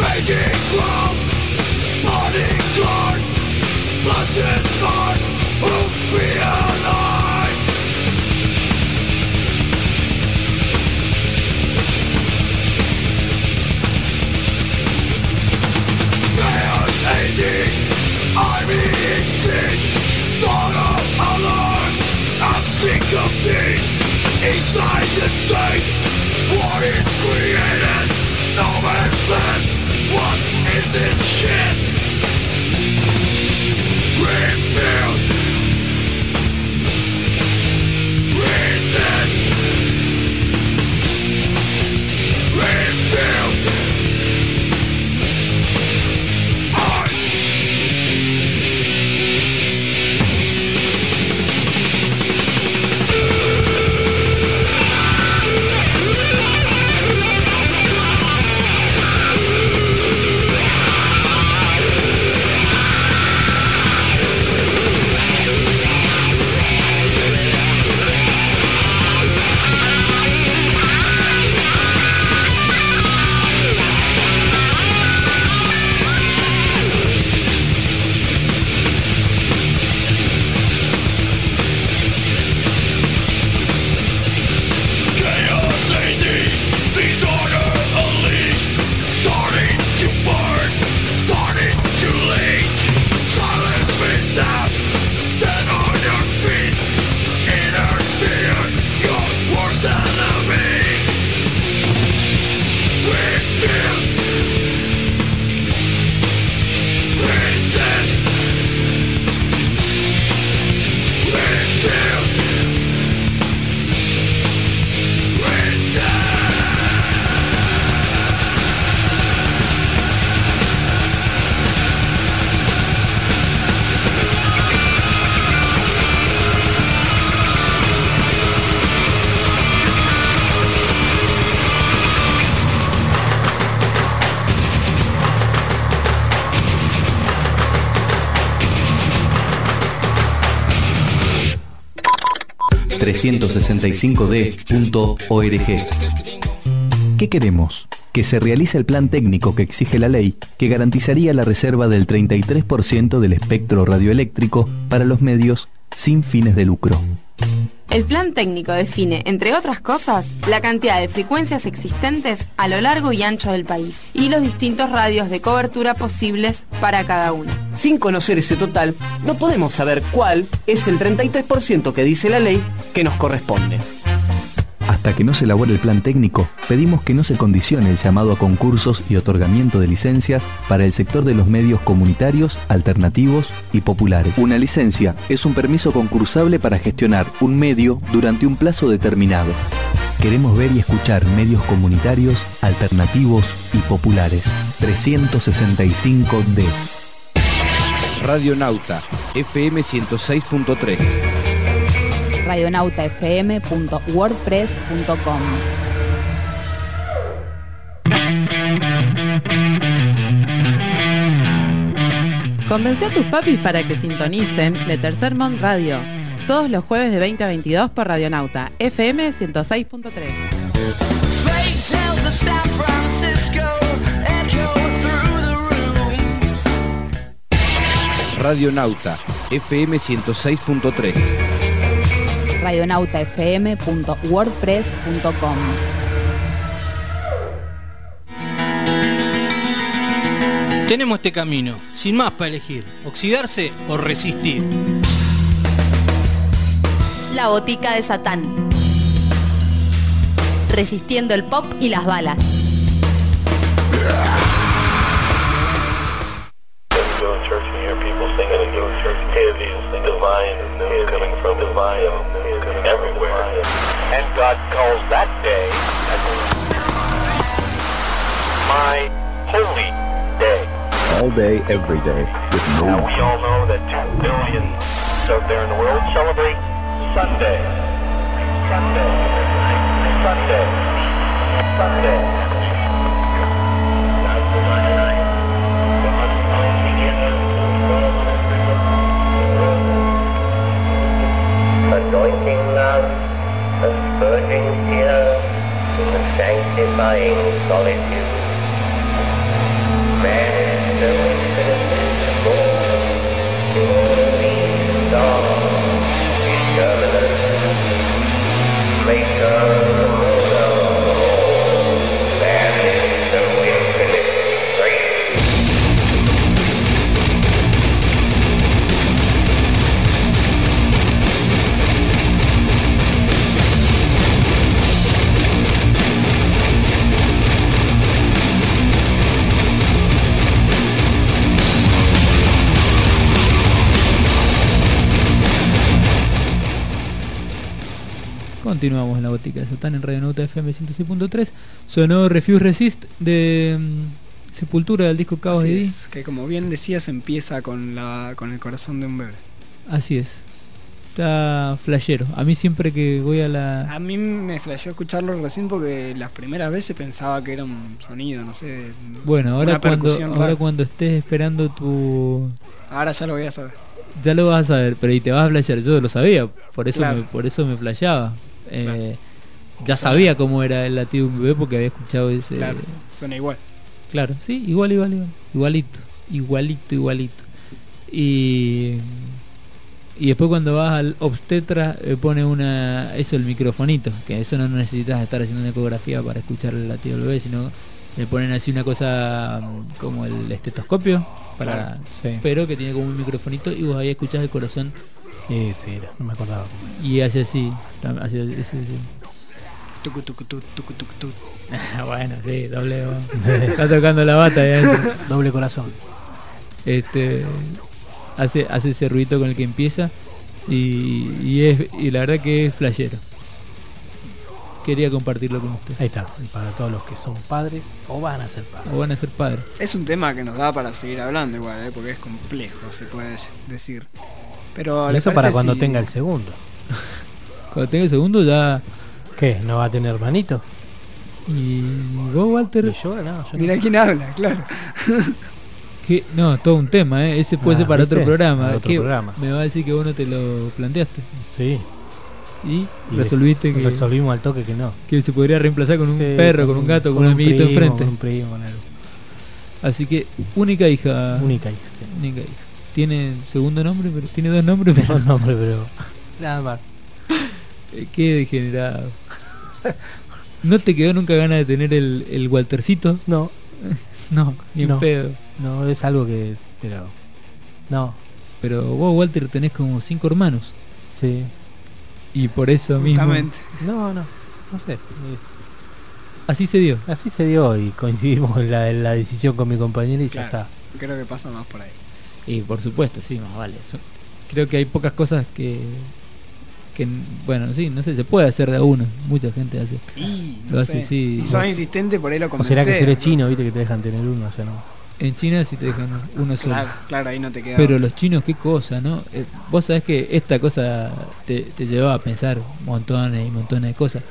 J: Making love, burning cars, bloodshed scars of being alive. Chaos ending, I'm in siege. Thought of alarm, I'm sick of this. Inside the state, war is created. No man's land, what is this shit? Refuse, resist, refuse.
R: trescientos sesenta y cinco D punto org. ¿Qué queremos? Que se realice el plan técnico que exige la ley, que garantizaría la reserva del treinta y tres por ciento del espectro radioeléctrico para los medios sin fines de lucro.
S: El plan técnico define, entre otras cosas, la cantidad de frecuencias existentes a lo largo y ancho del país y los distintos radios de cobertura posibles para cada uno.
T: Sin conocer ese total, no podemos saber cuál es el treinta y tres por ciento que dice la ley que nos corresponde.
R: Hasta que no se elabore el plan técnico, pedimos que no se condicione el llamado a concursos y otorgamiento de licencias para el sector de los medios comunitarios, alternativos y populares. Una licencia es un permiso concursable para gestionar un medio durante un plazo determinado. Queremos ver y escuchar medios comunitarios, alternativos y populares. trescientos sesenta y cinco D.
G: Radionauta, F M ciento seis punto tres.
M: radionauta f m punto wordpress punto com.
U: Convence a tus papis para que sintonicen The Tercer Mont Radio todos los jueves de veinte a veintidós por Radionauta F M ciento seis punto tres.
G: Radionauta, F M ciento seis punto tres.
M: radionauta f m punto wordpress punto com.
V: Tenemos este camino, sin más para elegir, oxidarse o resistir.
A: La botica de Satán. Resistiendo el pop y las balas.
W: And God calls that day my holy day.
R: All day, every day, with no...
W: Now we all know that two billion out there in the world celebrate Sunday. Sunday. Sunday. Sunday.
X: Anointing love, a purging tear, in the sanctifying solitude.
C: continuamos en la botica de Satán en Radio Nauta F M ciento seis punto tres. Sonó Refuse Resist de um, Sepultura, del disco Caos
D: Así
C: de
D: es, que como bien decías empieza con la con el corazón de un bebé.
C: Así es. Está flashero. A mí siempre que voy a la...
D: A mí me flasheó escucharlo recién porque las primeras veces pensaba que era un sonido, no sé.
C: Bueno, ahora
D: una
C: cuando
D: percusión
C: ahora
D: rara.
C: cuando estés esperando tu...
D: Ahora ya lo voy a saber.
C: Ya lo vas a saber, pero y te vas a flashear. Yo lo sabía, por eso
D: Claro.
C: me, por eso me flasheaba. Eh,
D: Claro.
C: Ya sabía cómo era el latido de un bebé porque había escuchado ese...
D: Claro, suena igual.
C: Claro, sí, igual, igual, igual. Igualito, igualito, igualito. Y... Y después cuando vas al obstetra eh, pone una... Eso, el microfonito, que eso no necesitas estar haciendo una ecografía para escuchar el latido del bebé, sino le ponen así una cosa mm, como el estetoscopio, para,
B: Claro, sí.
C: pero que tiene como un microfonito y vos ahí escuchás el corazón.
B: Sí, sí, era, no me acordaba.
C: Y hace así, tam- hace así, así.
D: Tucu, tucu, tu, tucu, tucu, tu.
C: Bueno, sí, doble. Está tocando la bata ahí adentro.
B: Doble corazón.
C: Este hace hace ese ruido con el que empieza y, y es y la verdad que es flashero. Quería compartirlo con usted.
B: Ahí está, y para todos los que son padres o van a ser padres.
C: O van a ser padres.
D: Es un tema que nos da para seguir hablando igual, ¿eh? Porque es complejo, se puede decir. Pero ¿les
B: Eso para
D: parece
B: cuando
D: si-
B: tenga el segundo.
C: Cuando tenga el segundo ya...
B: ¿Qué? ¿No va a tener manito?
C: Y vos, Walter...
B: ¿Y yo? No, yo no.
D: Mira quién habla, claro.
C: Que, no, todo un tema, ¿eh? Ese puede
B: Ah,
C: ser para
B: ¿viste?
C: otro programa.
B: Para otro
C: ¿Qué?
B: programa.
C: Me va a decir que vos no te lo planteaste.
B: Sí.
C: Y,
B: Y
C: resolviste
B: des-
C: que,
B: resolvimos al toque que no.
C: que se podría reemplazar con un
B: Sí,
C: perro, con un gato, con, un amiguito
B: primo,
C: enfrente.
B: Con un primo, con algo.
C: Así que, única hija.
B: Única hija, sí.
C: Única hija. Tiene segundo nombre, pero tiene dos nombres, pero
B: Dos nombres, pero nada más.
C: Eh, Qué degenerado. ¿No te quedó nunca ganas de tener el, el Waltercito?
B: No.
C: No, ni en
B: No.
C: pedo.
B: No, es algo que... Pero... No.
C: Pero vos, Walter, tenés como cinco hermanos.
B: Sí.
C: Y por eso mismo...
D: Justamente.
B: No, no. No sé. es-
C: Así se dio.
B: Así se dio y coincidimos en la, en la decisión con mi compañero y ya
D: Claro,
B: está.
D: creo que pasa más por ahí.
C: Y por supuesto, sí, más vale. So- Creo que hay pocas cosas que... que bueno, sí, no sé, se puede hacer de a uno. Mucha gente hace.
D: Y,
C: Lo
D: no
C: hace,
D: sé,
C: sí.
D: si sos insistente por ahí lo
B: O
D: convencés.
B: será que si eres
D: ¿no?
B: chino, viste que te dejan tener uno, o sea, no.
C: En China sí te dejan uno solo.
D: Claro, claro, ahí no te queda.
C: Pero
D: otra.
C: los chinos, qué cosa, ¿no? Eh, vos sabés que esta cosa te, te lleva a pensar montones y montones de cosas.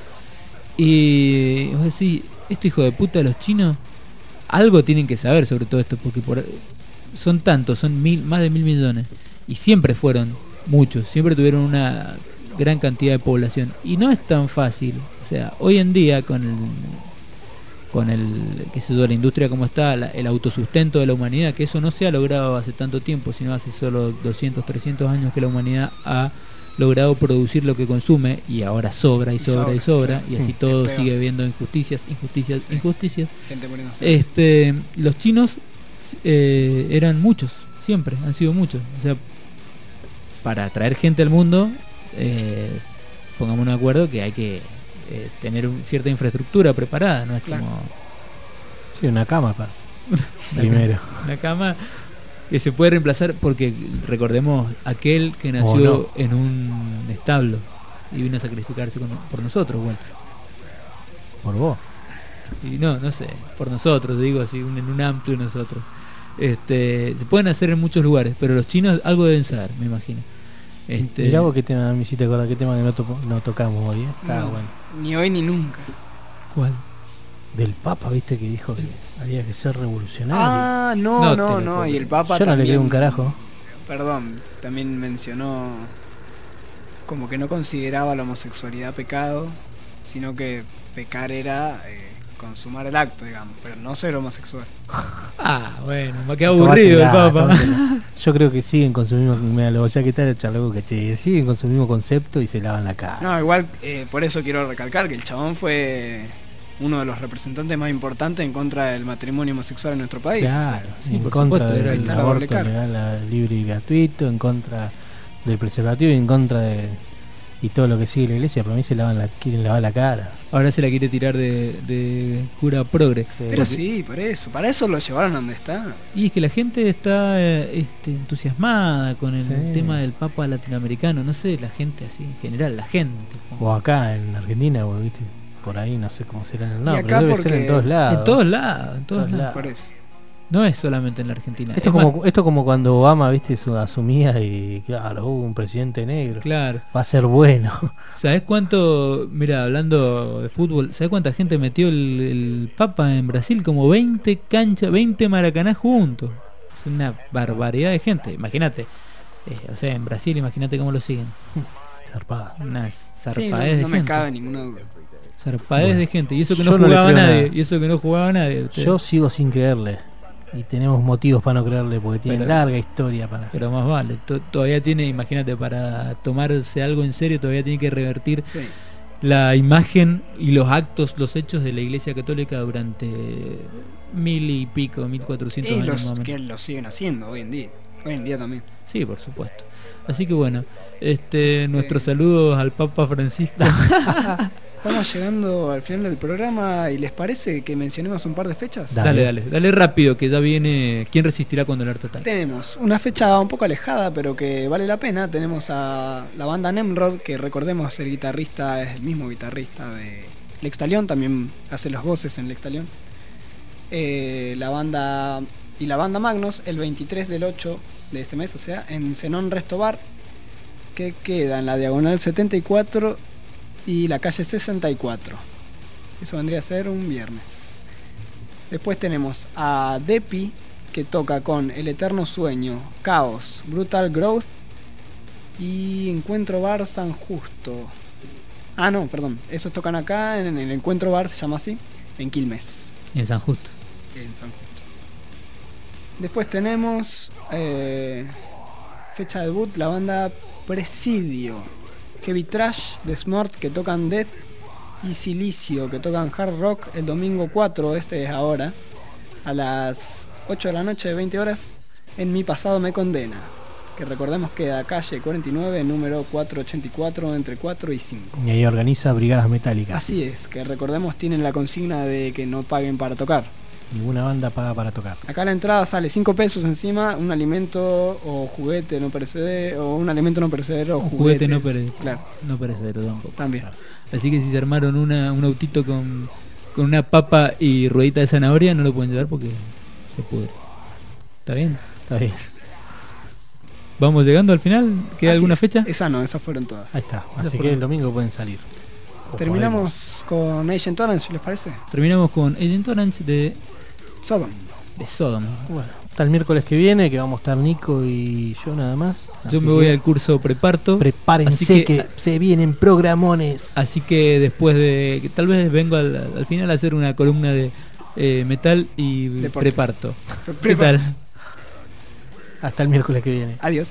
C: Y vos decís, estos hijos de puta, los chinos, algo tienen que saber sobre todo esto, porque por, son tantos, son mil, más de mil millones. Y siempre fueron muchos, siempre tuvieron una gran cantidad de población. Y no es tan fácil. O sea, hoy en día con el... con el, qué sé yo, la industria como está, la- el autosustento de la humanidad, que eso no se ha logrado hace tanto tiempo, sino hace solo doscientos, trescientos años que la humanidad ha logrado producir lo que consume y ahora sobra y sobra y sobra, y así
D: Mm.
C: todo
D: Es peor.
C: sigue habiendo injusticias, injusticias, injusticias.
D: Gente muriéndose.
C: Este, los chinos eh, eran muchos, siempre, han sido muchos. O sea, para atraer gente al mundo, eh, pongámonos de acuerdo que hay que eh, tener un- cierta infraestructura preparada, no es
D: Claro.
C: como
B: Sí, una cama para.
C: una
B: Primero.
C: cama- una cama que se puede reemplazar, porque recordemos aquel que nació en un establo y vino a sacrificarse con- por nosotros, Walter.
B: Por vos.
C: Y no, no sé, por nosotros, digo así, un- en un amplio nosotros. Este, se pueden hacer en muchos lugares, pero los chinos algo deben saber, me imagino. Este,
B: Mirá vos qué tema, me hiciste acordar, qué tema que no, to- no tocamos hoy, ¿eh? Está
D: No,
B: bueno.
D: Ni hoy ni nunca.
C: ¿Cuál?
B: Del Papa, viste, que dijo que había que ser revolucionario.
D: Ah, no,
C: No
D: no,
C: te
D: no.
C: lo
D: Y
C: puedo
D: el Papa
B: Yo no le
D: también.
B: creo un carajo.
D: Perdón, también mencionó como que no consideraba la homosexualidad pecado, sino que pecar era eh, consumar el acto, digamos, pero no ser homosexual.
C: Ah, bueno, me queda aburrido el
B: Tomátela,
C: Papa.
B: tomátela. Yo creo que siguen con su mismo, mira, lo ya que está el charloco caché, siguen con su mismo concepto y se lavan la cara.
D: No, igual, eh, por eso quiero recalcar que el chabón fue uno de los representantes más importantes en contra del matrimonio homosexual en nuestro país.
B: Claro,
D: o sea,
C: sí,
B: en
C: por
B: contra
C: supuesto, era
B: del
C: el-
D: la doble
B: aborto
D: cara.
B: legal, la- libre y gratuito, en contra del preservativo y en contra de, y todo lo que sigue la iglesia, para mí se lavan la, quieren lavar la cara.
C: Ahora se la quiere tirar de, de cura progre.
B: Sí.
D: Pero sí, por eso, para eso lo llevaron donde está.
C: Y es que la gente está eh, este, entusiasmada con el
B: Sí.
C: tema del Papa latinoamericano, no sé, la gente así en general, la gente.
B: O acá en Argentina, o, ¿viste? Por ahí no sé cómo será en el
D: Y
B: lado,
D: acá
B: pero debe
D: porque-
B: ser en todos lados.
C: En todos lados, en todos
B: Todos
C: lados.
B: lados.
D: Por eso.
C: No es solamente en la Argentina.
B: Esto
C: es
B: como,
C: más-
B: esto como cuando Obama, viste, su, asumía y claro, hubo un presidente negro.
C: Claro.
B: Va a ser bueno.
C: ¿Sabés cuánto, mira, hablando de fútbol, ¿sabés cuánta gente metió el, el Papa en Brasil? Como veinte canchas, veinte Maracaná juntos. Es una barbaridad de gente, imagínate. Eh, o sea, en Brasil, imagínate cómo lo siguen.
B: Zarpada.
C: Una
D: Sí, no,
C: zarpadez de
D: no me
C: gente.
D: cabe ninguna duda.
C: Zarpadez
B: Bueno,
C: de gente. Y eso que
B: yo
C: no
B: no le
C: jugaba
B: creo
C: nadie.
B: nada.
C: Y eso que no jugaba nadie. ustedes.
B: Yo sigo sin creerle. Y tenemos motivos para no creerle porque tiene
C: Pero-
B: larga historia para.
C: Pero más vale. To- Todavía tiene, imagínate, para tomarse algo en serio, todavía tiene que revertir
D: Sí.
C: la imagen y los actos, los hechos de la Iglesia Católica durante mil y pico, mil cuatrocientos
D: Y
C: años
D: los
C: más o menos.
D: que lo siguen haciendo hoy en día. Hoy en día también.
C: Sí, por supuesto. Así que bueno, este nuestros saludos al Papa Francisco.
D: Vamos llegando al final del programa y ¿les parece que mencionemos un par de fechas?
C: Dale, dale, dale rápido, que ya viene. ¿Quién resistirá cuando el arte ataque?
D: Tenemos una fecha un poco alejada, pero que vale la pena. Tenemos a la banda Nemrod, que recordemos el guitarrista es el mismo guitarrista de Lex Talión, también hace los voces en Lex Talión. Eh, la banda y la banda Magnus el veintitrés del ocho de este mes, o sea, en Zenón Resto Bar, que queda en la diagonal setenta y cuatro y la calle sesenta y cuatro. Eso vendría a ser un viernes. Después tenemos a Depi, que toca con El Eterno Sueño, Caos, Brutal Growth y Encuentro Bar San Justo. Ah, no, perdón. Esos tocan acá en el Encuentro Bar, se llama así, en Quilmes.
C: En San Justo.
D: En San Justo. Después tenemos eh, fecha de debut, la banda Presidio, Heavy Trash, The Smart, que tocan Death, y Silicio, que tocan Hard Rock el domingo cuatro, este es ahora, a las ocho de la noche de veinte horas, en Mi Pasado Me Condena, que recordemos que a calle cuarenta y nueve, número cuatrocientos ochenta y cuatro, entre cuatro y cinco.
B: Y ahí organiza Brigadas Metálicas.
D: Así es, que recordemos tienen la consigna de que no paguen para tocar.
B: Ninguna banda paga para tocar.
D: Acá la entrada sale cinco pesos encima, un alimento o juguete no perecedero, o un alimento no perecedero o
C: Un juguete
D: juguetes.
C: no, pere
D: Claro.
C: no perecedero tampoco.
D: También.
C: Así que si se armaron una, un autito con, con una papa y ruedita de zanahoria, no lo pueden llevar porque se pudre. ¿Está bien?
B: Está bien.
C: ¿Vamos llegando al final? ¿Queda
D: Así
C: alguna
D: es.
C: fecha?
D: Esa no, esas fueron todas.
B: Ahí está.
C: Esas
B: Así que
C: fueron.
B: el domingo pueden salir. O
D: Terminamos con Agent Orange, ¿les parece?
C: Terminamos con Agent Orange de
D: Sodom.
C: De Sodom.
B: Bueno, hasta el miércoles que viene, que vamos a estar Nico y yo nada más.
C: Yo
B: Así
C: me voy
B: que
C: al curso preparto.
B: Prepárense
C: así
B: que, se vienen programones.
C: Así que después de que tal vez vengo al, al final a hacer una columna de eh, metal y
D: Deporte.
C: preparto. ¿Qué
D: Prepa-
C: tal?
B: Hasta el miércoles que viene.
D: Adiós.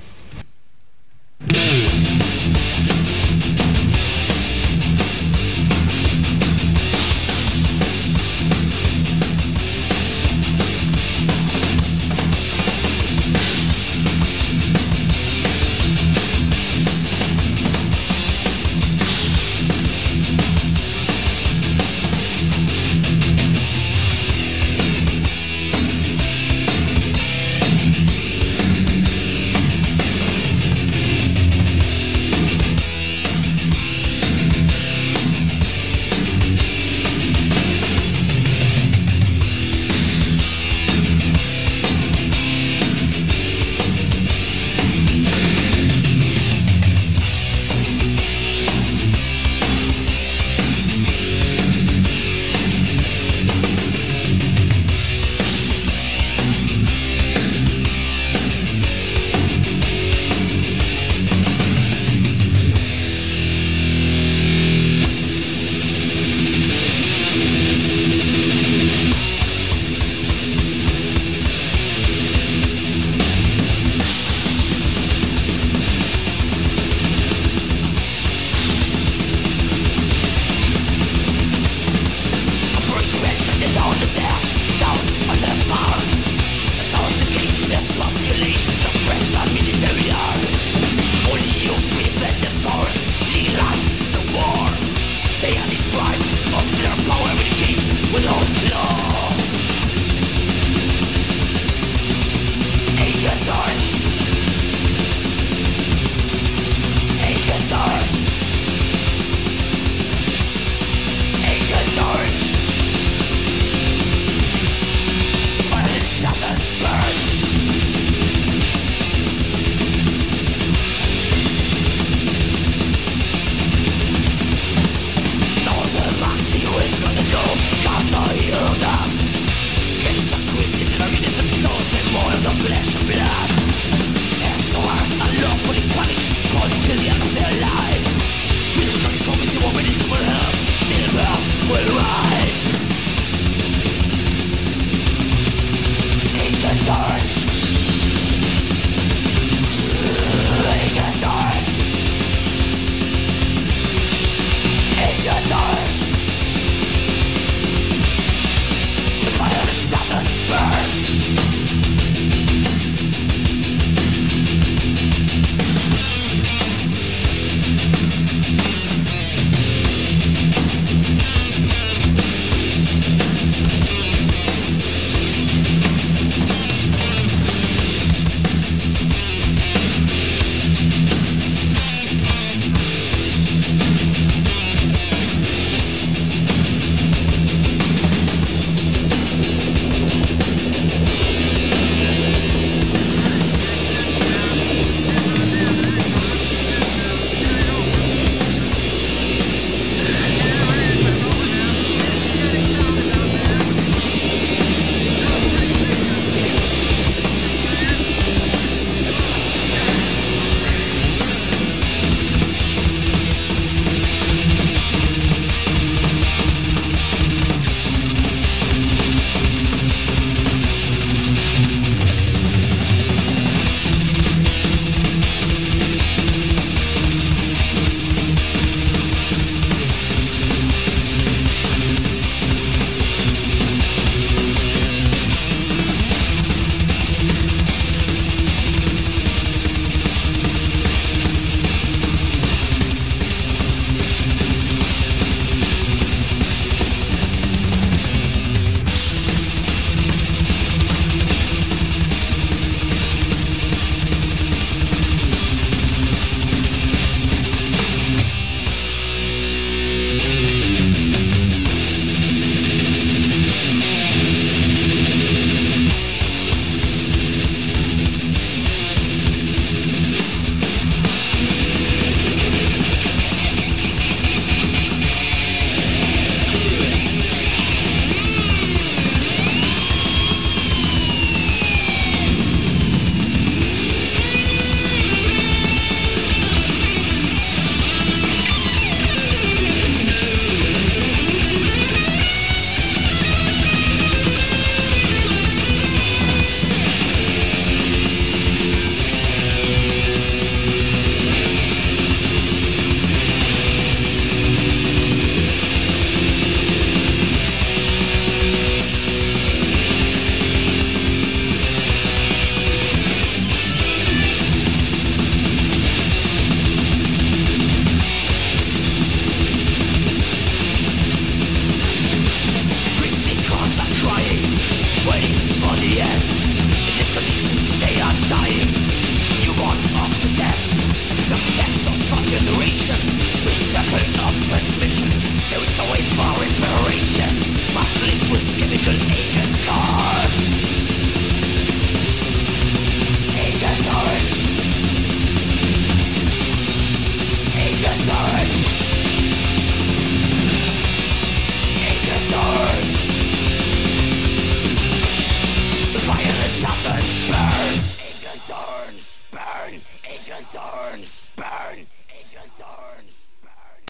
J: stars.